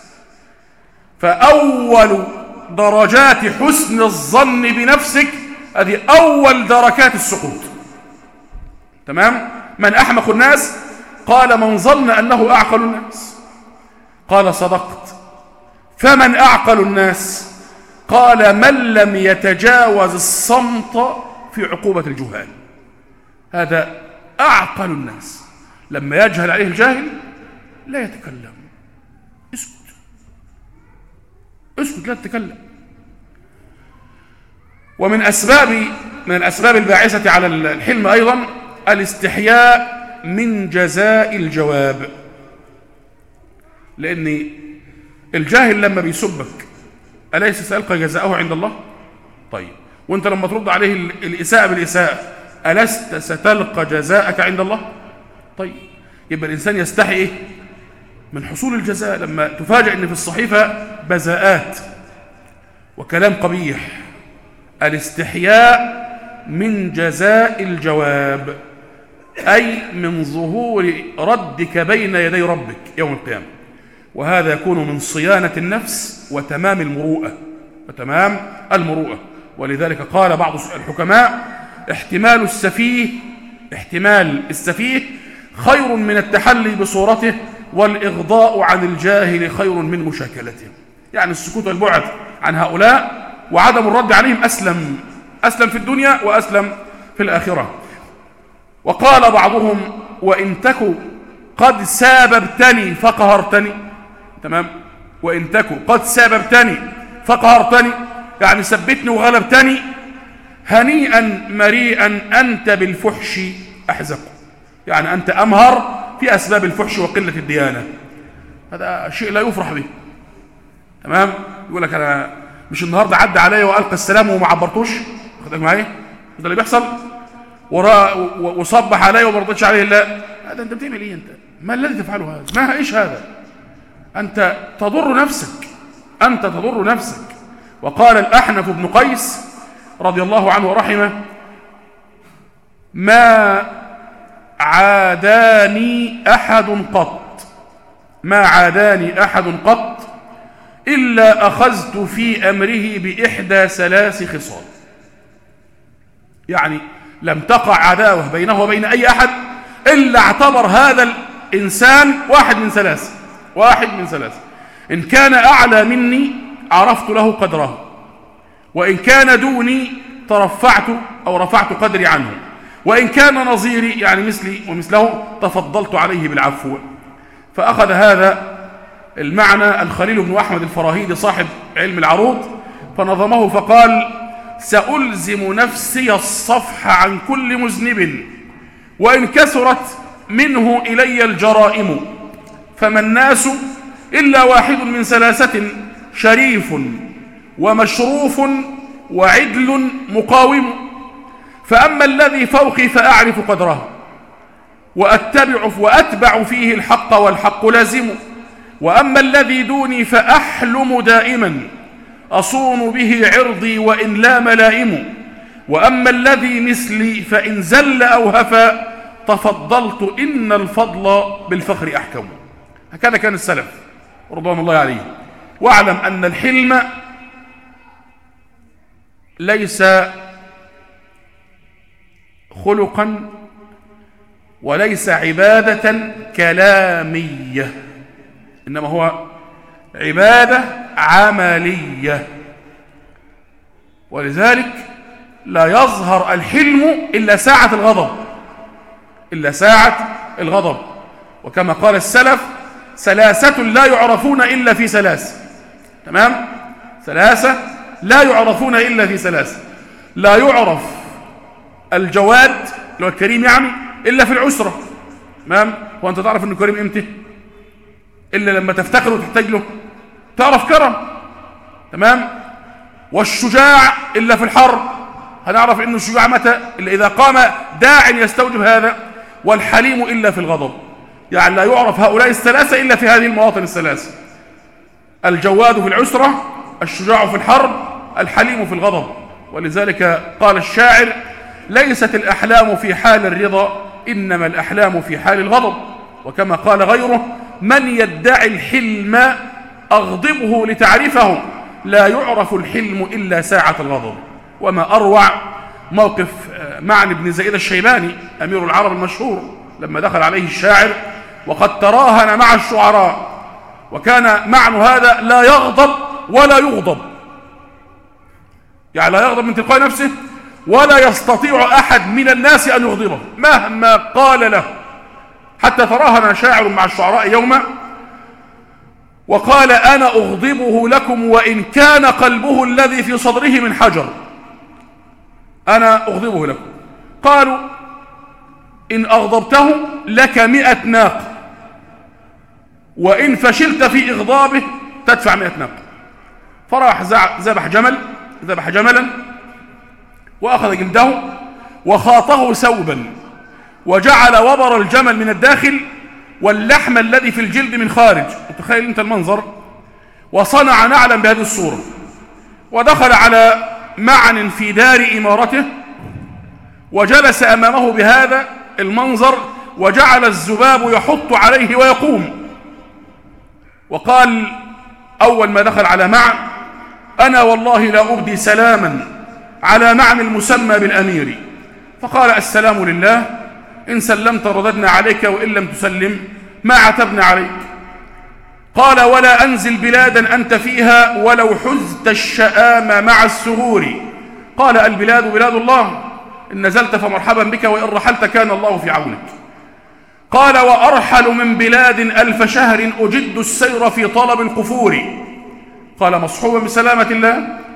فأول درجات حسن الظن بنفسك هذه أول دركات السقوط. تمام؟ من أحمق الناس؟ قال: من ظن أنه أعقل الناس. قال: صدقت. فمن أعقل الناس؟ قال: من لم يتجاوز الصمت في عقوبة الجهال. هذا أعقل الناس، لما يجهل عليه الجاهل لا يتكلم، اسكت اسكت لا تتكلم. ومن أسباب من الأسباب الباعثة على الحلم أيضا الاستحياء من جزاء الجواب، لأن الجاهل لما بيسبك أليس سألقى جزاءه عند الله؟ طيب، وانت لما ترد عليه الإساءة بالإساءة ألست ستلقى جزاءك عند الله؟ طيب، يبقى الإنسان يستحي إيه؟ من حصول الجزاء. لما تفاجئ أن في الصحيفة بذاءات وكلام قبيح، الاستحياء من جزاء الجواب، أي من ظهور ردك بين يدي ربك يوم القيامة. وهذا يكون من صيانة النفس وتمام المروءة وتمام المروءة. ولذلك قال بعض الحكماء: احتمال السفيه احتمال السفيه خير من التحلي بصورته، والإغضاء عن الجاهل خير من مشاكلته. يعني السكوت والبعد عن هؤلاء وعدم الرد عليهم أسلم أسلم في الدنيا وأسلم في الآخرة. وقال بعضهم: وإن تكو قد ساببتني فقهرتني. تمام؟ وإن تكو قد ساببتني فقهرتني، يعني سبتني وغلبتني، هنيئا مريئا أنت بالفحش أحزق، يعني أنت أمهر في أسباب الفحش وقلة الديانة. هذا شيء لا يفرح به. تمام؟ يقول لك: أنا مش النهاردة عدى علي وألقى السلام وما عبرتوش، خدك معايا؟ ده اللي بيحصل، وصبح علي وما رضيتش عليه. لا، هذا أنت بتعمل إيه؟ أنت ما الذي تفعله هذا؟ ما إيش هذا؟ أنت تضر نفسك، أنت تضر نفسك. وقال الأحنف بن قيس رضي الله عنه ورحمه: ما عاداني أحد قط ما عاداني أحد قط إلا أخذت في أمره بإحدى ثلاث خصال. يعني لم تقع عداوة بينه وبين أي أحد إلا اعتبر هذا الإنسان واحد من ثلاث واحد من ثلاث إن كان أعلى مني عرفت له قدره، وإن كان دوني ترفعت أو رفعت قدري عنه، وإن كان نظيري يعني مثلي ومثله تفضلت عليه بالعفو. فأخذ هذا المعنى الخليل بن أحمد الفراهيدي صاحب علم العروض فنظمه فقال: سألزم نفسي الصفح عن كل مذنب وإن كثرت منه إلي الجرائم، فما الناس إلا واحد من ثلاثة: شريف ومشروف وعدل مقاوم. فأما الذي فوقي فأعرف قدره وأتبع, وأتبع فيه الحق والحق لازم، وأما الذي دوني فأحلم دائما أصون به عرضي وإن لا ملائم، وأما الذي مثلي فإن زل أو هفى تفضلت إن الفضل بالفخر أحكم. هكذا كان السلف رضوان الله عليه. واعلم أن الحلم ليس خلقا وليس عبادة كلامية، إنما هو عبادة عملية. ولذلك لا يظهر الحلم إلا ساعة الغضب إلا ساعة الغضب وكما قال السلف: ثلاثة لا يعرفون إلا في ثلاث. تمام؟ ثلاثة لا يعرفون إلا في ثلاث. لا يعرف الجواد اللي هو الكريم يعني إلا في العسرة. تمام؟ وأنت تعرف أنه كريم إمتى؟ إلا لما تفتقر وتحتاج له. تعرف كرم، تمام. والشجاع إلا في الحرب، هنعرف إنه الشجاع متى؟ إلا إذا قام داع يستوجب هذا. والحليم إلا في الغضب، يعني لا يعرف هؤلاء الثلاثة إلا في هذه المواطن الثلاثة: الجواد في العسرة، الشجاع في الحرب، الحليم في الغضب. ولذلك قال الشاعر: ليست الأحلام في حال الرضا، إنما الأحلام في حال الغضب. وكما قال غيره: من يدعي الحلم أغضبه لتعرفه، لا يعرف الحلم إلا ساعة الغضب. وما أروع موقف معن بن زيد الشيباني أمير العرب المشهور لما دخل عليه الشاعر وقد تراهن مع الشعراء، وكان معن هذا لا يغضب ولا يغضب، يعني لا يغضب من تلقاء نفسه ولا يستطيع أحد من الناس أن يغضبه مهما قال له. حتى تراهن شاعر مع الشعراء يوما وقال: أنا أغضبه لكم وإن كان قلبه الذي في صدره من حجر. أنا أغضبه لكم. قالوا: إن أغضبته لك مئة ناقة، وإن فشلت في إغضابه تدفع مئة ناقة. فراح ذبح جمل ذبح جملا وأخذ جلده وخاطه ثوبا، وجعل وبر الجمل من الداخل واللحم الذي في الجلد من خارج. تخيل انت المنظر. وصنع نعلا بهذه الصورة، ودخل على معن في دار إمارته وجلس أمامه بهذا المنظر، وجعل الذباب يحط عليه ويقوم. وقال أول ما دخل على معن: أنا والله لا أبدي سلاما على معن المسمى بالأمير. فقال: السلام لله، إن سلمت رددنا عليك، وإن لم تسلم ما عتبنا عليك. قال: ولا أنزل بلادا أنت فيها ولو حزت الشآم مع السرور. قال: البلاد بلاد الله، إن نزلت فمرحبا بك، وإن رحلت كان الله في عونك. قال: وأرحل من بلاد ألف شهر أجد السير في طلب القفور. قال مصحوبا بسلامة الله،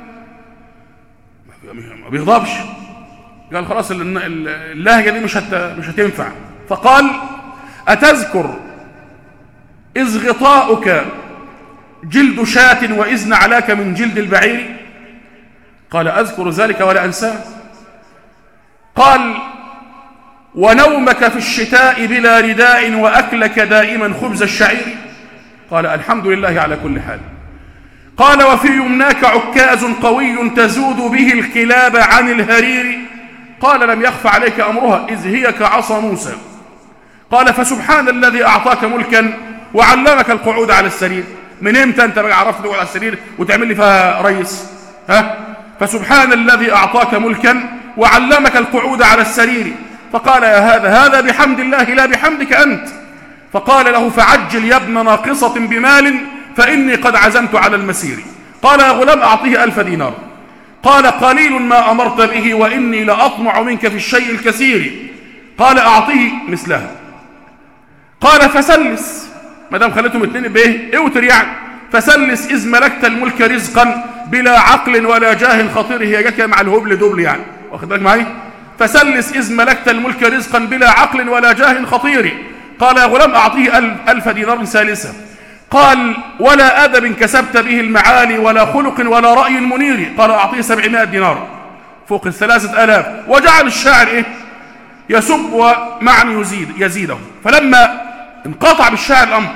ما بيغضبش. قال: خلاص اللهجة دي مش مش هتنفع. فقال: أتذكر إذ غطاؤك جلد شاة وإذ نعلاك من جلد البعير؟ قال: أذكر ذلك ولا أنساه. قال: ونومك في الشتاء بلا رداء وأكلك دائما خبز الشعير؟ قال: الحمد لله على كل حال. قال: وفي يمناك عكاز قوي تزود به الكلاب عن الهرير؟ قال: لم يخف عليك أمرها إذ هي كعصا موسى. قال: فسبحان الذي أعطاك ملكا وعلمك القعود على السرير. من امتى انت بقى عرفت تقعد على السرير وتعمل لي فيها ريس؟ ها؟ فسبحان الذي أعطاك ملكا وعلمك القعود على السرير. فقال: يا هذا هذا بحمد الله لا بحمدك أنت. فقال له: فعجل يا ابن ناقصة بمال فإني قد عزمت على المسير. قال: يا غلام أعطيه ألف دينار. قال: قليل ما أمرت به وإني لأطمع منك في الشيء الكثير. قال: أعطيه مثلها. قال: فسلس، ما دام خليتهم اثنين بايه اوتر يعني. فسلس إذ ملكت الملك رزقا بلا عقل ولا جاه خطير. هي جت مع الهبل دبل يعني، واخد بالك معايا؟ فسلس إذ ملكت الملك رزقا بلا عقل ولا جاه خطير. قال: يا غلام أعطيه ألف دينار ثالثة. قال: ولا أدب كسبت به المعالي ولا خلق ولا رأي منير. قال: أعطيه سبعمائة دينار فوق الثلاثة آلاف. وجعل الشاعر إيه؟ يسب ومعني يزيد يزيده. فلما انقطع بالشاعر الأمر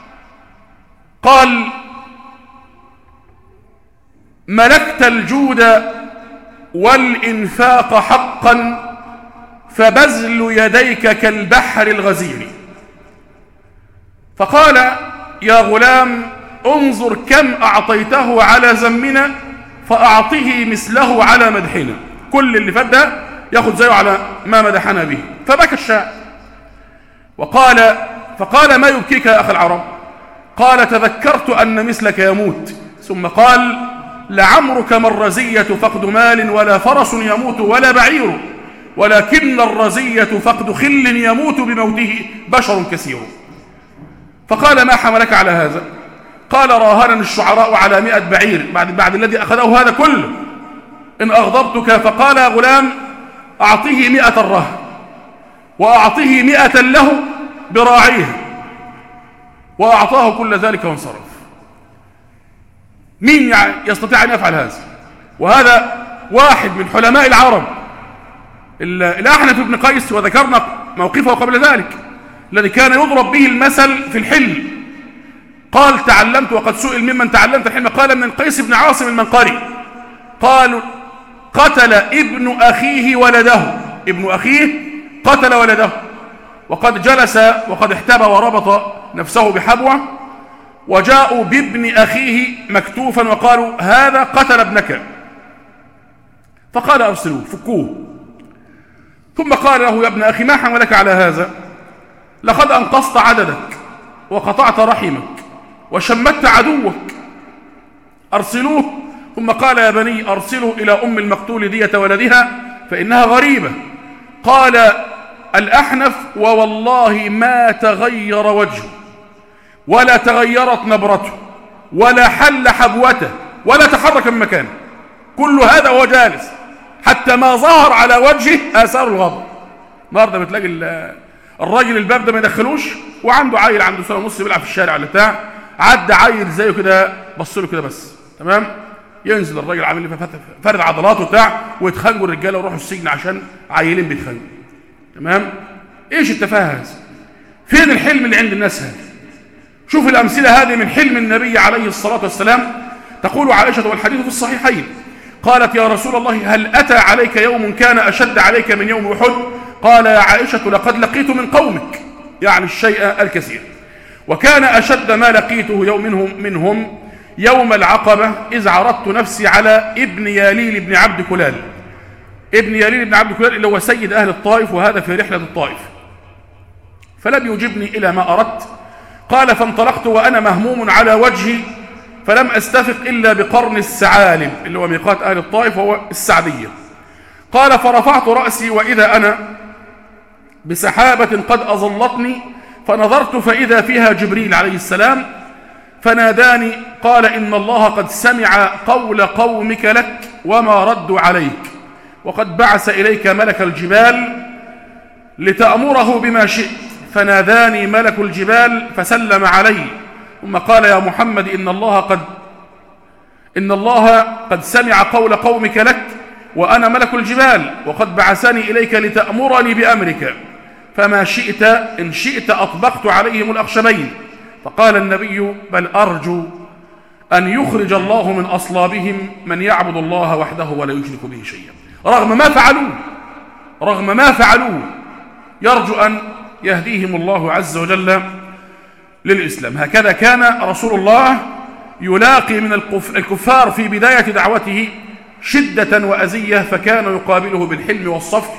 قال: ملكت الجود والإنفاق حقا فبذل يديك كالبحر الغزير. فقال: يا غلام انظر كم أعطيته على ذمنا فأعطه مثله على مدحنا. كل اللي فات ده ياخد زيه على ما مدحنا به. فبكى الشاعر وقال: فقال: ما يبكيك يا أخي العرب؟ قال: تذكرت أن مثلك يموت. ثم قال: لعمرك ما الرزية فقد مال ولا فرس يموت ولا بعير، ولكن الرزية فقد خل يموت بموته بشر كثير. فقال: ما حملك على هذا؟ قال: راهنني الشعراء على مئة بعير بعد, بعد الذي أخذه هذا كله إن أغضبتك. فقال: يا غلام أعطيه مئة الرهن وأعطيه مئة له براعيه. وأعطاه كل ذلك وانصرف. مين يعني يستطيع أن يفعل هذا؟ وهذا واحد من حلماء العرب الأحنف بن قيس، وذكرنا موقفه قبل ذلك، الذي كان يضرب به المثل في الحلم. قال تعلمت، وقد سئل ممن تعلمت الحلم، قال من قيس بن عاصم المنقري. قالوا قتل ابن أخيه ولده، ابن أخيه قتل ولده، وقد جلس وقد احتبى وربط نفسه بحبوة، وجاءوا بابن أخيه مكتوفا وقالوا هذا قتل ابنك، فقال أرسلوه فكوه. ثم قال له يا ابن أخي ما حملك على هذا؟ لقد أنقصت عددك وقطعت رحمك وشمت عدوك، أرسلوه. ثم قال يا بني أرسلوا إلى أم المقتول دية ولدها فإنها غريبة. قال الأحنف ووالله ما تغير وجهه ولا تغيرت نبرته ولا حل حبوته ولا تحرك من مكانه، كل هذا وهو جالس، حتى ما ظهر على وجهه آثار الغضب. النهارده بتلاقي الراجل الباب ده ما يدخلوش، وعنده عيل عنده سنه ونص بيلعب في الشارع ولا بتاع، عدى عيل زيه كده بص له كده بس، تمام، ينزل الراجل عامل لي فرد عضلاته وبتاع، ويتخانقوا الرجاله ويروحوا السجن عشان عيلين بيتخانقوا، تمام. ايش التفاهه هذه؟ فين الحلم اللي عند الناس هذه؟ شوف الامثله هذه من حلم النبي عليه الصلاه والسلام. تقول عائشه والحديث في الصحيحين قالت يا رسول الله هل اتى عليك يوم كان اشد عليك من يوم احد؟ قال يا عائشه لقد لقيت من قومك، يعني الشيء الكثير، وكان اشد ما لقيته يوم منهم منهم يوم العقبه اذ عرضت نفسي على ابن ياليل بن عبد كلال. ابن ياليل بن عبد كلال اللي هو سيد اهل الطائف، وهذا في رحله الطائف، فلم يجبني الى ما اردت. قال فانطلقت وانا مهموم على وجهي، فلم استفق الا بقرن السعالب اللي هو ميقات اهل الطائف وهو السعديه. قال فرفعت راسي واذا انا بسحابه قد اظلتني، فنظرت فاذا فيها جبريل عليه السلام فناداني قال إن الله قد سمع قول قومك لك وما ردوا عليك، وقد بعث إليك ملك الجبال لتأمره بما شئت. فناداني ملك الجبال فسلم علي، ثم قال يا محمد إن الله قد إن الله قد سمع قول قومك لك وأنا ملك الجبال، وقد بعثني إليك لتأمرني بأمرك، فما شئت إن شئت أطبقت عليهم الأخشبين. فقال النبي بل أرجو أن يخرج الله من أصلابهم من يعبد الله وحده ولا يشرك به شيئا. رغم ما فعلوه رغم ما فعلوه يرجو أن يهديهم الله عز وجل للإسلام. هكذا كان رسول الله يلاقي من الكفار في بداية دعوته شدة وأذية، فكان يقابله بالحلم والصفح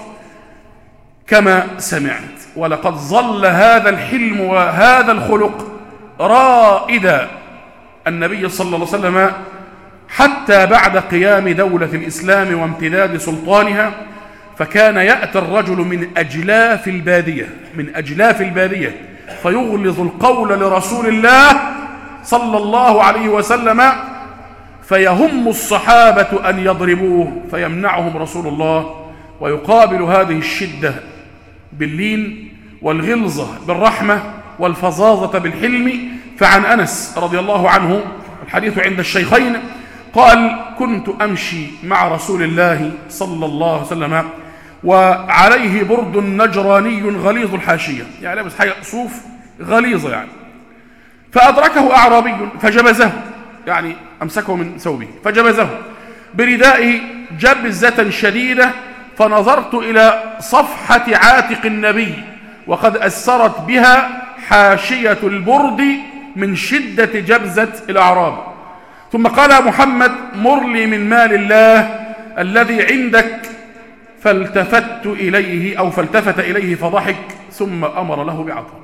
كما سمعت. ولقد ظل هذا الحلم وهذا الخلق رائد النبي صلى الله عليه وسلم حتى بعد قيام دولة الإسلام وامتداد سلطانها، فكان يأتي الرجل من أجلاف البادية من أجلاف البادية فيغلظ القول لرسول الله صلى الله عليه وسلم، فيهم الصحابة أن يضربوه فيمنعهم رسول الله، ويقابل هذه الشدة باللين والغلظة بالرحمة والفظاظة بالحلم. فعن أنس رضي الله عنه الحديث عند الشيخين قال كنت أمشي مع رسول الله صلى الله عليه وسلم وعليه برد نجراني غليظ الحاشية، يعني لابس حاجة صوف غليظة يعني، فأدركه أعرابي فجبزه، يعني أمسكه من ثوبه فجبزه بردائه جبزة شديدة، فنظرت إلى صفحة عاتق النبي وقد أثرت بها حاشية البرد من شدة جبزة الأعراب. ثم قال يا محمد مر لي من مال الله الذي عندك، فالتفت إليه أو فالتفت إليه فضحك ثم أمر له بعطاء.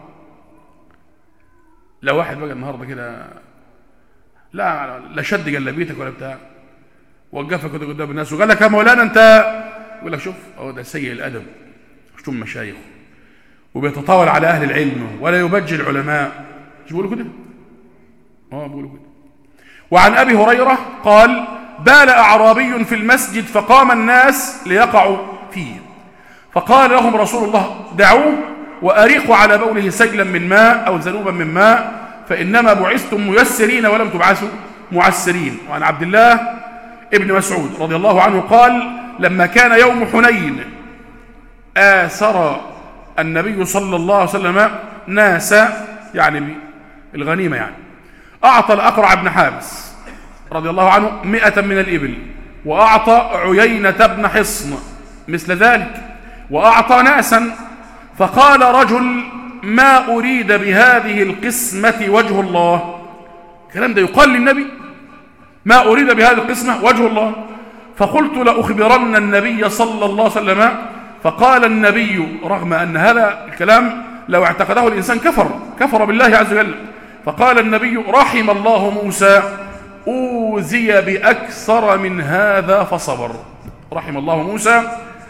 لو واحد بقى النهارده كده لا لا شد جلابيتك ولا بتاع، وقفك كده قدام الناس وقال لك يا مولانا انت، يقول لك شوف اهو ده سيء الادب، شتم مشايخه وبيتطاول على اهل العلم ولا يبجل العلماء، مش بيقولوا كده؟ اه بيقولوا كده. وعن ابي هريره قال بال اعرابي في المسجد فقام الناس ليقعوا فيه، فقال لهم رسول الله دعوه واريقوا على بوله سجلا من ماء او ذنوبا من ماء، فانما بعثتم ميسرين ولم تبعثوا معسرين. وعن عبد الله ابن مسعود رضي الله عنه قال لما كان يوم حنين آثر النبي صلى الله عليه وسلم ناس، يعني الغنيمة، يعني أعطى الأقرع بن حابس رضي الله عنه مئة من الإبل، وأعطى عيينة بن حصن مثل ذلك، وأعطى ناسا. فقال رجل ما أريد بهذه القسمة وجه الله. الكلام ده يقال للنبي، ما أريد بهذه القسمة وجه الله. فقلت لأخبرن النبي صلى الله عليه وسلم. فقال النبي رغم أن هذا الكلام لو اعتقده الإنسان كفر كفر بالله عز وجل، فقال النبي رحم الله موسى أوذي بأكثر من هذا فصبر. رحم الله موسى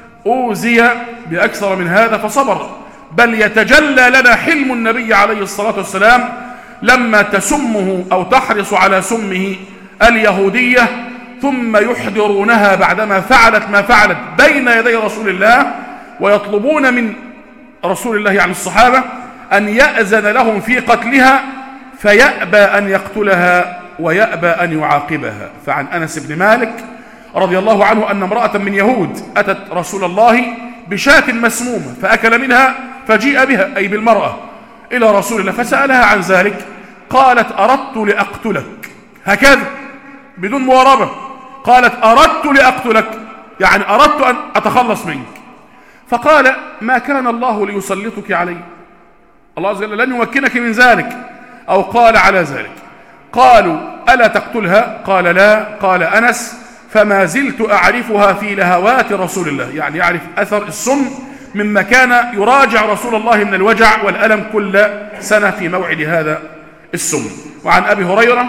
أوذي بأكثر من هذا فصبر. بل يتجلى لنا حلم النبي عليه الصلاة والسلام لما تسمه أو تحرص على سمه اليهودية، ثم يحضرونها بعدما فعلت ما فعلت بين يدي رسول الله، ويطلبون من رسول الله عن الصحابة أن يأذن لهم في قتلها، فيأبى أن يقتلها ويأبى أن يعاقبها. فعن أنس بن مالك رضي الله عنه أن امرأة من يهود أتت رسول الله بشاة مسمومة فأكل منها، فجيء بها أي بالمرأة إلى رسول الله فسألها عن ذلك، قالت أردت لأقتلك، هكذا بدون مواربة، قالت أردت لأقتلك يعني أردت أن أتخلص منك. فقال ما كان الله ليسلطك علي، الله عز وجل لن يمكنك من ذلك، أو قال على ذلك. قالوا ألا تقتلها؟ قال لا. قال أنس فما زلت أعرفها في لهوات رسول الله، يعني يعرف أثر السم مما كان يراجع رسول الله من الوجع والألم كل سنة في موعد هذا السم. وعن أبي هريرة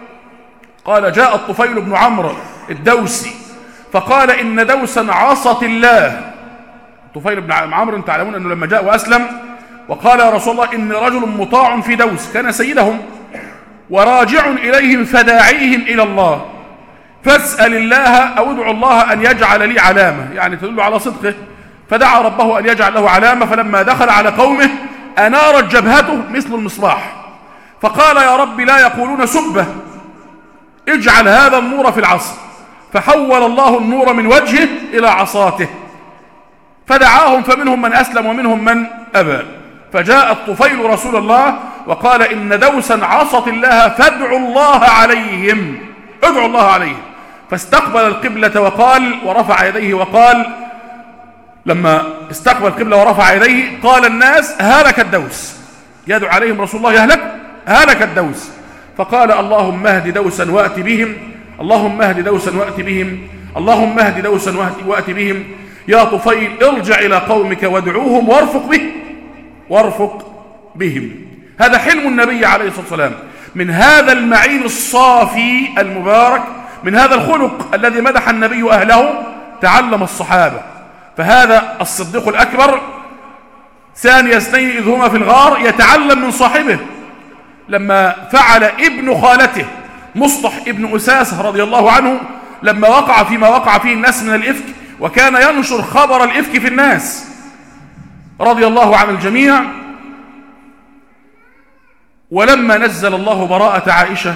قال جاء الطفيل بن عمرو الدوسي فقال إن دوسا عصت الله. الطفيل بن عمرو تعلمون أنه لما جاء وأسلم وقال يا رسول الله إني رجل مطاع في دوس، كان سيدهم وراجع إليهم فداعيهم إلى الله، فاسأل الله أو ادعو الله أن يجعل لي علامة، يعني تدل على صدقه. فدعا ربه أن يجعل له علامة، فلما دخل على قومه أنارت جبهته مثل المصباح، فقال يا رب لا يقولون سبه، اجعل هذا النور في العصر. فحول الله النور من وجهه إلى عصاته، فدعاهم فمنهم من أسلم ومنهم من أبى. فجاء الطفيل رسول الله وقال إن دوسا عصت الله فادعوا الله عليهم، ادعوا الله عليهم. فاستقبل القبلة وقال ورفع يديه وقال، لما استقبل القبلة ورفع يديه قال الناس هلك الدوس، يدعو عليهم رسول الله يهلك هلك الدوس. فقال اللهم اهد دوسا وأت بهم، اللهم اهد دوسا وأت بهم، اللهم اهد دوسا وأت بهم. يا طفيل ارجع إلى قومك وادعوهم وارفق به وارفق بهم. هذا حلم النبي عليه الصلاة والسلام، من هذا المعين الصافي المبارك، من هذا الخلق الذي مدح النبي أهله تعلم الصحابة. فهذا الصديق الأكبر ثاني اثنين إذ هما في الغار يتعلم من صاحبه، لما فعل ابن خالته مصطح ابن أساسة رضي الله عنه لما وقع فيما وقع فيه الناس من الإفك، وكان ينشر خبر الإفك في الناس رضي الله عن الجميع. ولما نزل الله براءة عائشة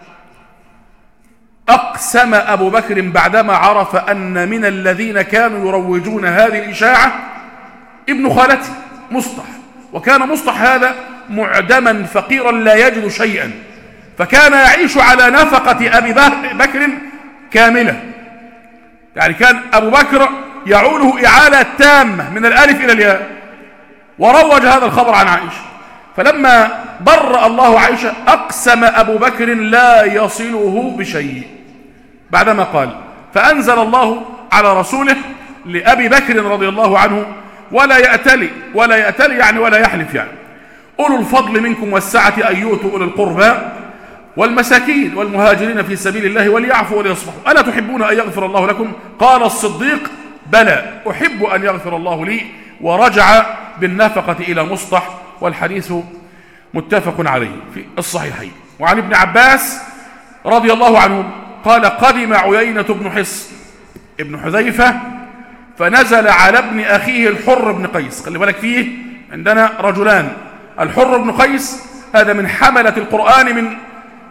أقسم أبو بكر بعدما عرف أن من الذين كانوا يروجون هذه الإشاعة ابن خالته مصطح، وكان مصطح هذا معدما فقيرا لا يجد شيئا، فكان يعيش على نفقة أبي بكر كاملة، يعني كان أبو بكر يعوله إعالة تامة من الألف إلى الياء، وروج هذا الخبر عن عائشة. فلما برأ الله عائشة أقسم أبو بكر لا يصله بشيء، بعدما قال فأنزل الله على رسوله لأبي بكر رضي الله عنه ولا يأتلي، ولا يأتلي يعني ولا يحلف، يعني أولو الفضل منكم والسعة أن يؤتوا أولي القربى والمساكين والمهاجرين في سبيل الله وليعفوا وليصفحوا، ألا تحبون أن يغفر الله لكم؟ قال الصديق بلى أحب أن يغفر الله لي، ورجع بالنفقة إلى مصطح، والحديث متفق عليه في الصحيحين. وعن ابن عباس رضي الله عنه قال قدم عيينة بن حصن ابن حذيفة فنزل على ابن أخيه الحر بن قيس. خلي بالك فيه عندنا رجلان، الحر بن قيس هذا من حملة القرآن من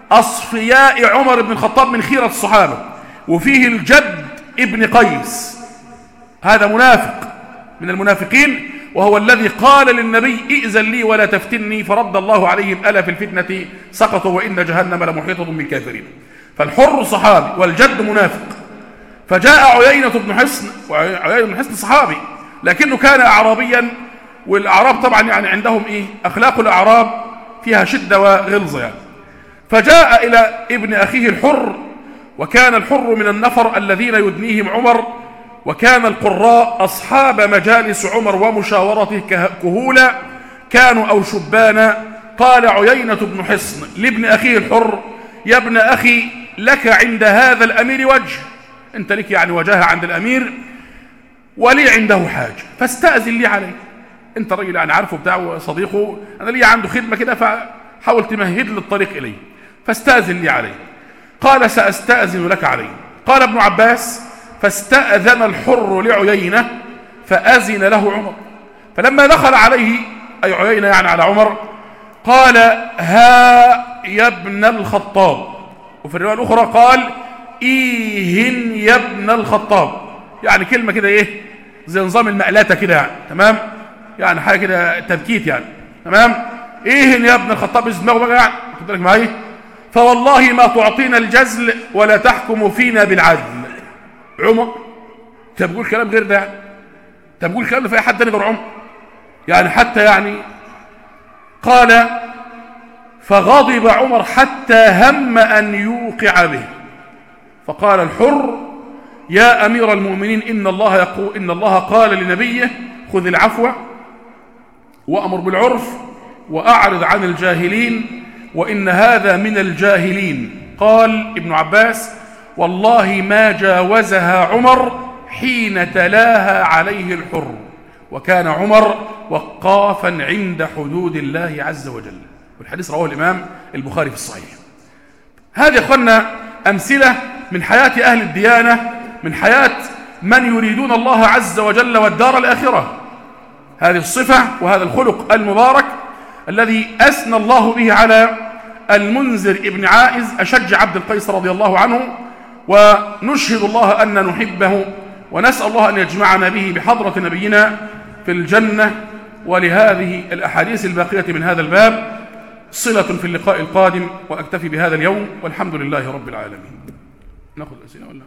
أصفياء عمر بن الخطاب من خيرة الصحابة، وفيه الجد ابن قيس، هذا منافق من المنافقين، وهو الذي قال للنبي ائذن لي ولا تفتني، فرد الله عليهم ألا في الفتنة سقطوا وإن جهنم لمحيطة بالكافرين. فالحر صحابي والجد منافق. فجاء عيينة بن حصن، وعيينة بن حصن صحابي لكنه كان أعرابيا، والأعراب طبعا يعني عندهم إيه؟ أخلاق الأعراب فيها شدة وغلظة يعني. فجاء إلى ابن أخيه الحر، وكان الحر من النفر الذين يدنيهم عمر، وكان القراء أصحاب مجالس عمر ومشاورته كهولا كانوا أو شبانا. قال عيينة بن حصن لابن أخيه الحر: يا ابن أخي لك عند هذا الأمير وجه، أنت لك يعني وجاهة عند الأمير، ولي عنده حاجة، فاستأذن لي عليه. أنت رجل يعني عارفه بتاعه صديقه، أنا لي عنده خدمة كده، فحاول تمهد لي الطريق إليه، فاستأذن لي عليه. قال: سأستأذن لك عليه. قال ابن عباس: فاستأذن الحر لعيينة فأذن له عمر. فلما دخل عليه أي عيينة يعني على عمر، قال: ها يا ابن الخطاب. وفي الرواية الأخرى قال: إيهن يا ابن الخطاب، يعني كلمة كده إيه زي نظام المقلاتة كده يعني، تمام، يعني حاجة كده تبكيت يعني، تمام. إيهن يا ابن الخطاب، اسم دماغه بقى يعني، خد بالك معايا. فوالله ما تعطينا الجزل ولا تحكم فينا بالعدل. عمر انت بتقول كلام غير ده يعني، انت بتقول كلام في اي حد تاني غير عمر يعني، حتى يعني. قال: فغضب عمر حتى هم ان يوقع به. فقال الحر: يا امير المؤمنين، ان الله يقول ان الله قال لنبيه: خذ العفو وامر بالعرف واعرض عن الجاهلين، وان هذا من الجاهلين. قال ابن عباس: والله ما جاوزها عمر حين تلاها عليه الحر، وكان عمر وقافا عند حدود الله عز وجل. والحديث رواه الإمام البخاري في الصحيح. هذه يا أخوانا أمثلة من حياة أهل الديانة، من حياة من يريدون الله عز وجل والدار الآخرة. هذه الصفة وهذا الخلق المبارك الذي أثنى الله به على المنذر ابن عائز أشج عبد القيس رضي الله عنه، ونشهد الله أن نحبه، ونسأل الله أن يجمعنا به بحضرة نبينا في الجنة. ولهذه الأحاديث الباقية من هذا الباب صلة في اللقاء القادم، وأكتفي بهذا اليوم، والحمد لله رب العالمين. نأخذ أسئلة ولا؟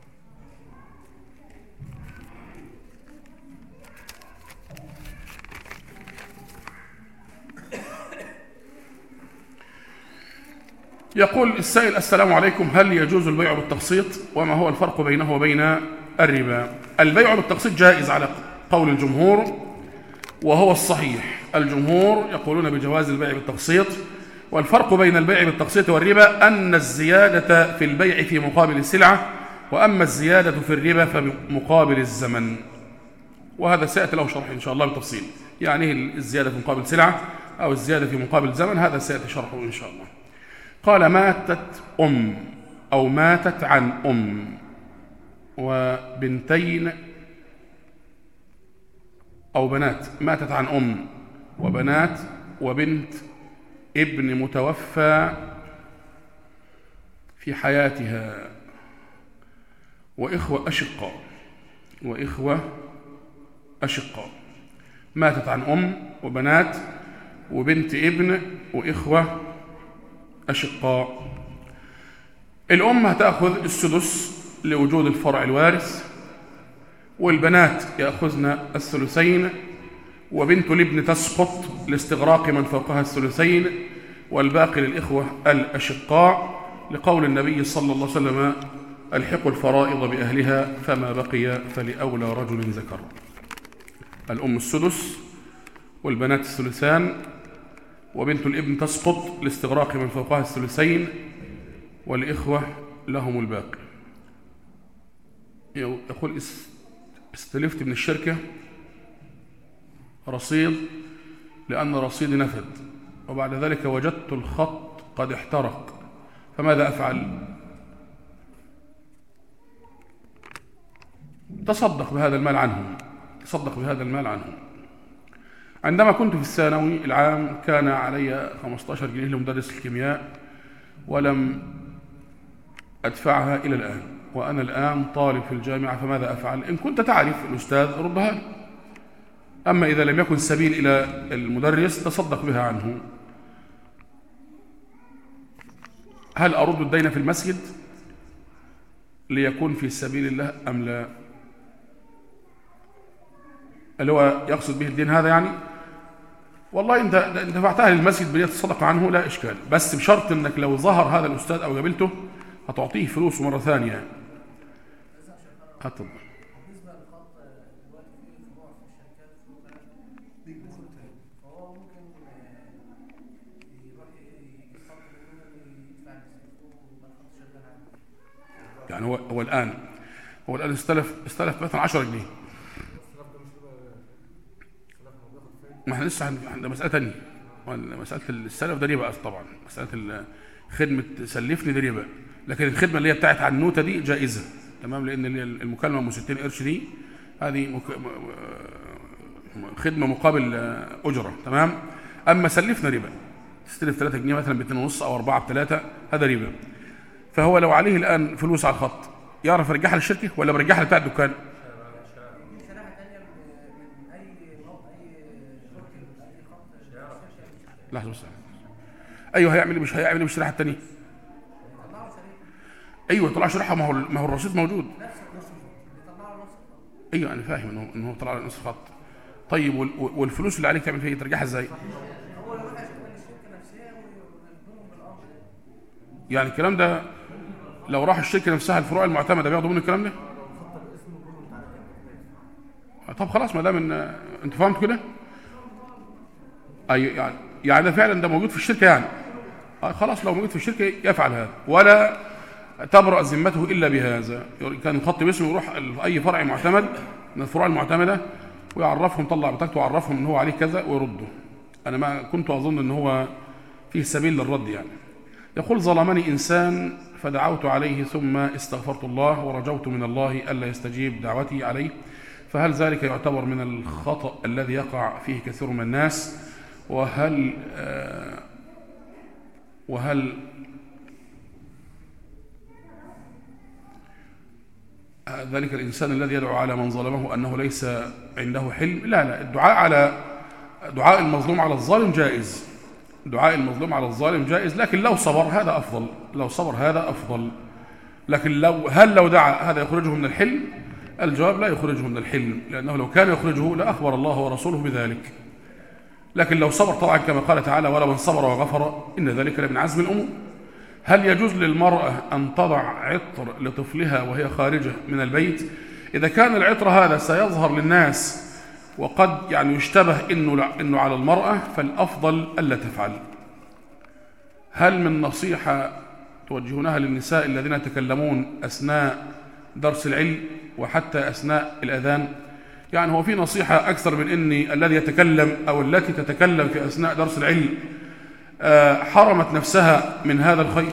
يقول السائل: السلام عليكم، هل يجوز البيع بالتقسيط؟ وما هو الفرق بينه وبين الربا؟ البيع بالتقسيط جائز على قول الجمهور، وهو الصحيح. الجمهور يقولون بجواز البيع بالتقسيط. والفرق بين البيع بالتقسيط والربا أن الزيادة في البيع في مقابل السلعة، وأما الزيادة في الربا فمقابل الزمن. وهذا سيأتي له شرح إن شاء الله بالتفصيل، يعني الزيادة في مقابل سلعة أو الزيادة في مقابل زمن، هذا سيأتي شرحه إن شاء الله. قال: ماتت أم أو ماتت عن أم وبنتين أو بنات، ماتت عن أم وبنات وبنت ابن متوفى في حياتها، وإخوة أشقاء وإخوة أشقاء. ماتت عن أم وبنات وبنت ابن وإخوة أشقاء. الأم هتأخذ السدس لوجود الفرع الوارث، والبنات يأخذن الثلثين، وبنت الابن تسقط لاستغراق من فوقها الثلثين، والباقي للإخوة الأشقاء، لقول النبي صلى الله عليه وسلم: الحقوا الفرائض بأهلها فما بقي فلأولى رجل ذكر. الأم السدس، والبنات الثلثان، وبنت الابن تسقط لاستغراق من فوقها الثلثين، والإخوة لهم الباقي. يقول: استلفت من الشركة رصيد لأن رصيدي نفد، وبعد ذلك وجدت الخط قد احترق، فماذا أفعل؟ تصدق بهذا المال عنهم، تصدق بهذا المال عنهم. عندما كنت في الثانوي العام كان علي خمسة عشر جنيه لمدرس الكيمياء، ولم أدفعها إلى الآن، وأنا الآن طالب في الجامعة، فماذا أفعل؟ إن كنت تعرف الأستاذ ردها له، أما إذا لم يكن سبيل إلى المدرس تصدق بها عنه. هل أرد الدين في المسجد ليكون في سبيل الله أم لا؟ اللي هو يقصد به الدين هذا يعني والله انت دفعتها للمسجد بنية الصدقة عنه لا إشكال، بس بشرط انك لو ظهر هذا الأستاذ أو قابلته هتعطيه فلوس مرة ثانية. هتفضل. يعني هو هو الآن هو الآن استلف استلف مثلا عشرة جنيه، ما احنا لسه عندنا مسألة تانية، مسألة السلف ده ربا طبعا، مسألة خدمة سلفني ده ربا، لكن الخدمة اللي هي بتاعت عنوتة دي جائزة تمام، لأن المكالمة ام ستين قرش دي هذه مك... خدمة مقابل أجرة تمام. أما سلفنا ربا، تستلف ثلاثة جنيه مثلا باثنين ونص أو أربعة بثلاثة، هذا ربا. فهو لو عليه الآن فلوس على الخط يعرف يرجعها للشركة ولا برجعها لبتاع الدكان؟ لحظة بس. أيوه هيعمل مش هيعمل مش الشريحة الثانية. أيوه طلع شريحة، ما هو ما هو الرصيد موجود. أيوه أنا فاهم إنه إنه طلع نص خط. طيب والفلوس اللي عليك تعمل فيها ترجعها إزاي؟ يعني الكلام ده لو راح الشركة نفسها الفروع المعتمدة بياخدوا منه الكلام ده؟ طب خلاص ما دام ان انت فهمت كده؟ اي يعني يعني ده فعلا ده موجود في الشركة يعني. آه خلاص لو موجود في الشركة يفعل هذا، ولا تبرأ ذمته إلا بهذا. كان خط باسمه يروح أي فرع معتمد من الفروع المعتمدة ويعرفهم، طلع بطاقته ويعرفهم إن هو عليه كذا ويرده. أنا ما كنت أظن إن هو فيه سبيل للرد يعني. يقول ظلمني إنسان فدعوت عليه ثم استغفرت الله ورجوت من الله ألا يستجيب دعوتي عليه، فهل ذلك يعتبر من الخطأ الذي يقع فيه كثير من الناس؟ وهل آه وهل ذلك الإنسان الذي يدعو على من ظلمه أنه ليس عنده حلم؟ لا لا، الدعاء على دعاء المظلوم على الظالم جائز، دعاء المظلوم على الظالم جائز، لكن لو صبر هذا أفضل، لو صبر هذا أفضل. لكن لو هل لو دعا هذا يخرجه من الحلم؟ الجواب لا يخرجه من الحلم، لأنه لو كان يخرجه لأخبر الله ورسوله بذلك. لكن لو صبر طبعا كما قال تعالى ولا من صبر وغفر إن ذلك لمن عزم الأمور. هل يجوز للمرأة أن تضع عطر لطفلها وهي خارجة من البيت؟ إذا كان العطر هذا سيظهر للناس وقد يعني يشتبه إنه, إنه على المرأة فالأفضل ألا تفعل. هل من نصيحة توجهونها للنساء الذين يتكلمون أثناء درس العلم وحتى أثناء الأذان؟ يعني هو في نصيحة أكثر من إني الذي يتكلم أو التي تتكلم في أثناء درس العلم حرمت نفسها من هذا الخير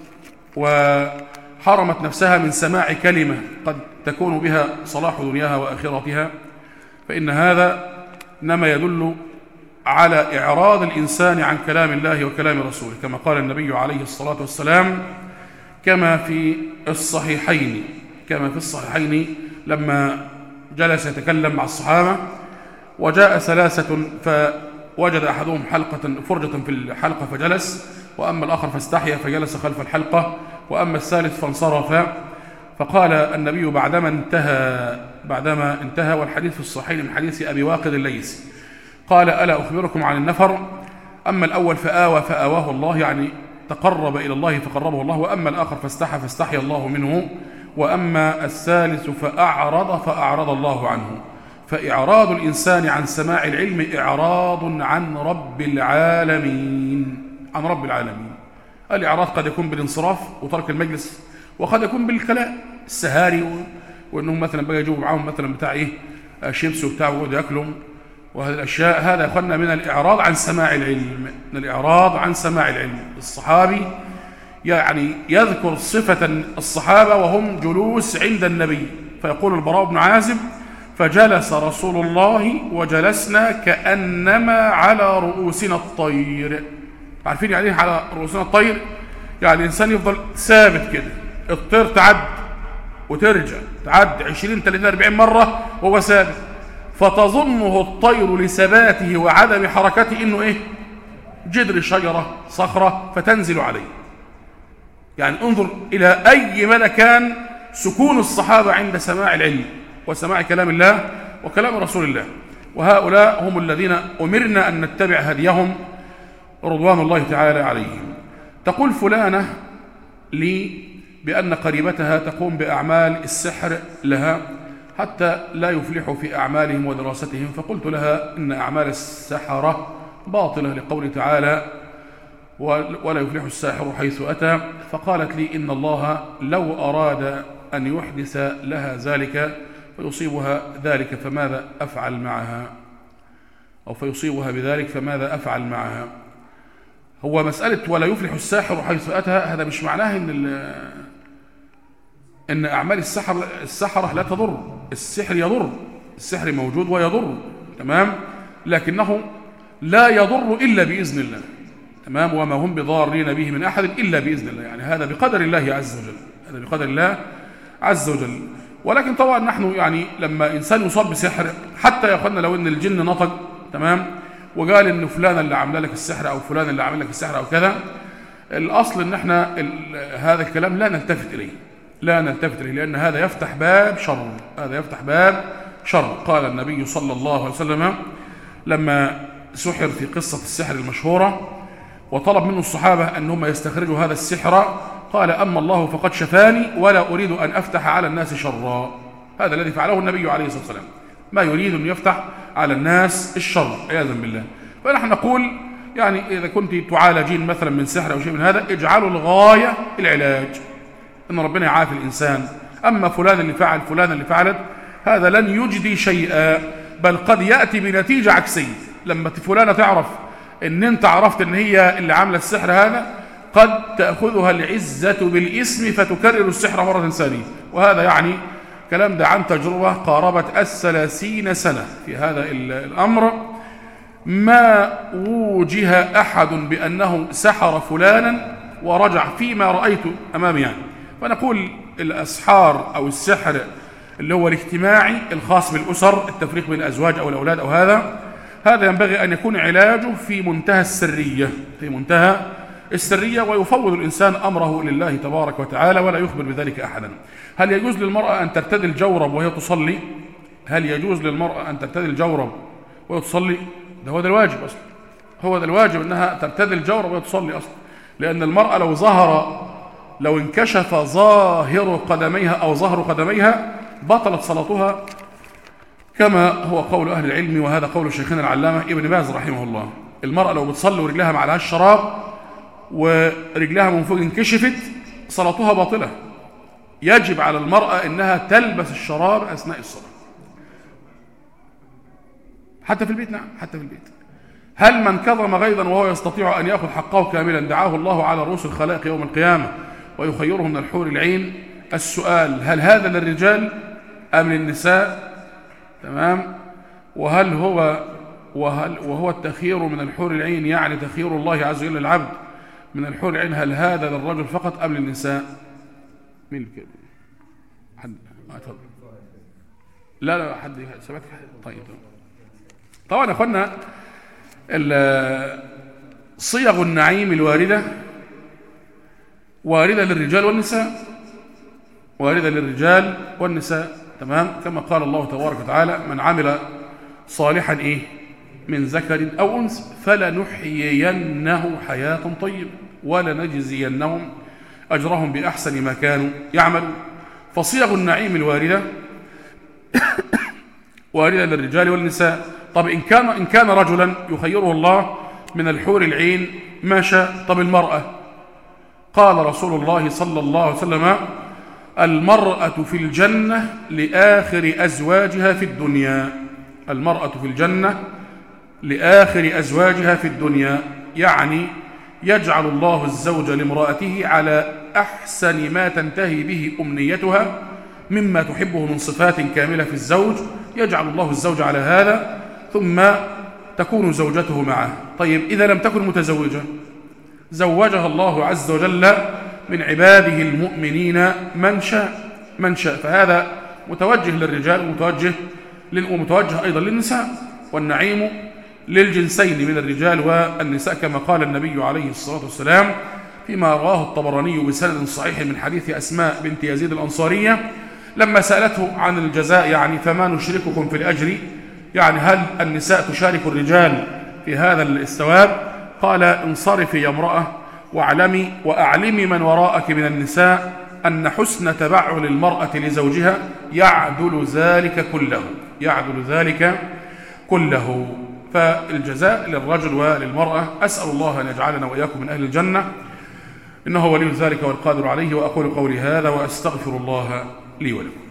وحرمت نفسها من سماع كلمة قد تكون بها صلاح دنياها وآخرتها، فإن هذا إنما يدل على إعراض الإنسان عن كلام الله وكلام رسوله، كما قال النبي عليه الصلاة والسلام كما في الصحيحين كما في الصحيحين لما جلس يتكلم مع الصحابة وجاء ثلاثة فوجد أحدهم حلقة فرجة في الحلقة فجلس، وأما الآخر فاستحيا فجلس خلف الحلقة، وأما الثالث فانصرف. فقال النبي بعدما انتهى بعدما انتهى والحديث في الصحيحين من حديث أبي واقد الليثي قال ألا أخبركم عن النفر؟ أما الأول فآوى فآواه الله، يعني تقرب إلى الله فقربه الله، وأما الآخر فاستحى فاستحي الله منه، وأما الثالث فأعرض فأعرض الله عنه. فإعراض الإنسان عن سماع العلم إعراض عن رب العالمين عن رب العالمين. الإعراض قد يكون بالانصراف وترك المجلس، وقد يكون بالكلام السهاري وأنهم مثلا بقى يجيبوا معاهم مثلا بتاع إيه شيبس وبتاع ويقعدوا ياكلهم وهذه الأشياء. هذا يا أخوانا من الإعراض عن سماع العلم، من الإعراض عن سماع العلم. الصحابي يعني يذكر صفة الصحابة وهم جلوس عند النبي، فيقول البراء بن عازب فجلس رسول الله وجلسنا كأنما على رؤوسنا الطير. عارفين يعني ايه على رؤوسنا الطير؟ يعني الإنسان يفضل ثابت كده، الطير تعد وترجع، تعد عشرين ثلاثين أربعين مرة وهو ثابت، فتظنه الطير لثباته وعدم حركته إنه إيه؟ جدر شجرة صخرة فتنزل عليه. يعني انظر إلى أي مدى كان سكون الصحابة عند سماع العلم وسماع كلام الله وكلام رسول الله. وهؤلاء هم الذين أمرنا أن نتبع هديهم رضوان الله تعالى عليهم. تقول فلانة لي بأن قريبتها تقوم بأعمال السحر لها حتى لا يفلحوا في أعمالهم ودراستهم، فقلت لها إن أعمال السحرة باطلة لقوله تعالى ولا يفلح الساحر حيث أتى. فقالت لي إن الله لو أراد أن يحدث لها ذلك فيصيبها ذلك فماذا أفعل معها، أو فيصيبها بذلك فماذا أفعل معها. هو مسألة ولا يفلح الساحر حيث أتى هذا مش معناه إن إن أعمال السحر السحرة لا تضر. السحر يضر، السحر موجود ويضر، تمام، لكنه لا يضر إلا بإذن الله، تمام، وما هم بضارين به من أحد إلا بإذن الله. يعني هذا بقدر الله عز وجل، هذا بقدر الله عز وجل. ولكن طبعا نحن يعني لما إنسان يصاب بسحر، حتى يا أخوانا لو إن الجن نطق، تمام، وقال إن فلان اللي عمل لك السحر أو فلان اللي عمل لك السحر أو كذا، الأصل إن احنا هذا الكلام لا نلتفت إليه، لا نلتفت إليه، لأن هذا يفتح باب شر، هذا يفتح باب شر. قال النبي صلى الله عليه وسلم لما سحر في قصة السحر المشهورة وطلب منه الصحابة أنهم يستخرجوا هذا السحر، قال أما الله فقد شفاني ولا أريد أن أفتح على الناس شرا. هذا الذي فعله النبي عليه الصلاة والسلام، ما يريد أن يفتح على الناس الشر عياذا بالله. فنحن نقول يعني إذا كنت تعالجين مثلا من سحر أو شيء من هذا، اجعلوا الغاية العلاج، إن ربنا يعافي الإنسان. أما فلان اللي فعل فلان اللي فعلت، هذا لن يجدي شيئا، بل قد يأتي بنتيجة عكسية. لما فلانة تعرف إن أنت عرفت إن هي اللي عاملة السحر هذا، قد تأخذها العزة بالإسم فتكرر السحر مرة ثانية. وهذا يعني كلام ده عن تجربة قاربت الثلاثين سنة في هذا الأمر. ما وجه أحد بأنه سحر فلانا ورجع فيما رأيت أمامي يعني. فنقول الأسحار أو السحر اللي هو الاجتماعي الخاص بالأسر، التفريق بين الأزواج أو الأولاد أو هذا، هذا ينبغي أن يكون علاجه في منتهى السرية، في منتهى السرية، ويفوض الإنسان أمره لله تبارك وتعالى ولا يخبر بذلك أحدا. هل يجوز للمرأة أن ترتدي الجورب وهي تصلي؟ هل يجوز للمرأة أن ترتدي الجورب وهي تصلي؟ ده هو ده الواجب أصلا، هو ده الواجب أنها ترتدي الجورب وهي تصلي أصلا. لأن المرأة لو ظهر لو انكشف ظاهر قدميها أو ظهر قدميها بطلت صلاتها، كما هو قول أهل العلم، وهذا قول شيخنا العلامة ابن باز رحمه الله. المرأة لو بتصلي ورجلها ما عليهاش شراب ورجلها من فوق انكشفت، صلاتها باطلة. يجب على المرأة أنها تلبس الشراب أثناء الصلاة، حتى في البيت. نعم، حتى في البيت. هل من كظم غيظا وهو يستطيع أن يأخذ حقه كاملا دعاه الله على رؤوس الخلائق يوم القيامة ويخيره من الحور العين؟ السؤال: هل هذا للرجال أم للنساء؟ تمام. وهل هو وهل وهو التخيير من الحور العين يعني تخيير الله عز وجل للعبد من الحور العين، هل هذا للرجل فقط أم للنساء؟ مين اللي حد اتفضل؟ لا لا حد سمعت. طيب طبعا يا اخوانا صيغ النعيم الوارده وارده للرجال والنساء، وارده للرجال والنساء، تمام، كما قال الله تبارك وتعالى: من عمل صالحا ايه من ذكر او انثى فلنحيينه حياه طيبه ولنجزينهم اجرهم باحسن ما كانوا يعملون. فصيغ النعيم الوارده وارده للرجال والنساء. طب ان كان ان كان رجلا يخيره الله من الحور العين ما شاء. طب المراه، قال رسول الله صلى الله عليه وسلم: المرأة في الجنة لآخر أزواجها في الدنيا. المرأة في الجنة لآخر أزواجها في الدنيا، يعني يجعل الله الزوج لامرأته على أحسن ما تنتهي به أمنيتها مما تحبه من صفات كاملة في الزوج، يجعل الله الزوج على هذا ثم تكون زوجته معه. طيب إذا لم تكن متزوجة، زوجها الله عز وجل من عباده المؤمنين من شاء من شاء فهذا متوجه للرجال ومتوجه ومتوجه أيضا للنساء، والنعيم للجنسين من الرجال والنساء، كما قال النبي عليه الصلاة والسلام فيما رواه الطبراني بسند صحيح من حديث أسماء بنت يزيد الأنصارية لما سألته عن الجزاء، يعني فما نشرككم في الأجر، يعني هل النساء تشارك الرجال في هذا الثواب؟ قال انصرفي يا امرأة واعلمي وأعلمي من وراءك من النساء أن حسن تبعل المرأة لزوجها يعدل ذلك كله يعدل ذلك كله فالجزاء للرجل وللمرأة. أسأل الله أن يجعلنا وإياكم من أهل الجنة، إنه ولي ذلك والقادر عليه. وأقول قولي هذا وأستغفر الله لي ولكم.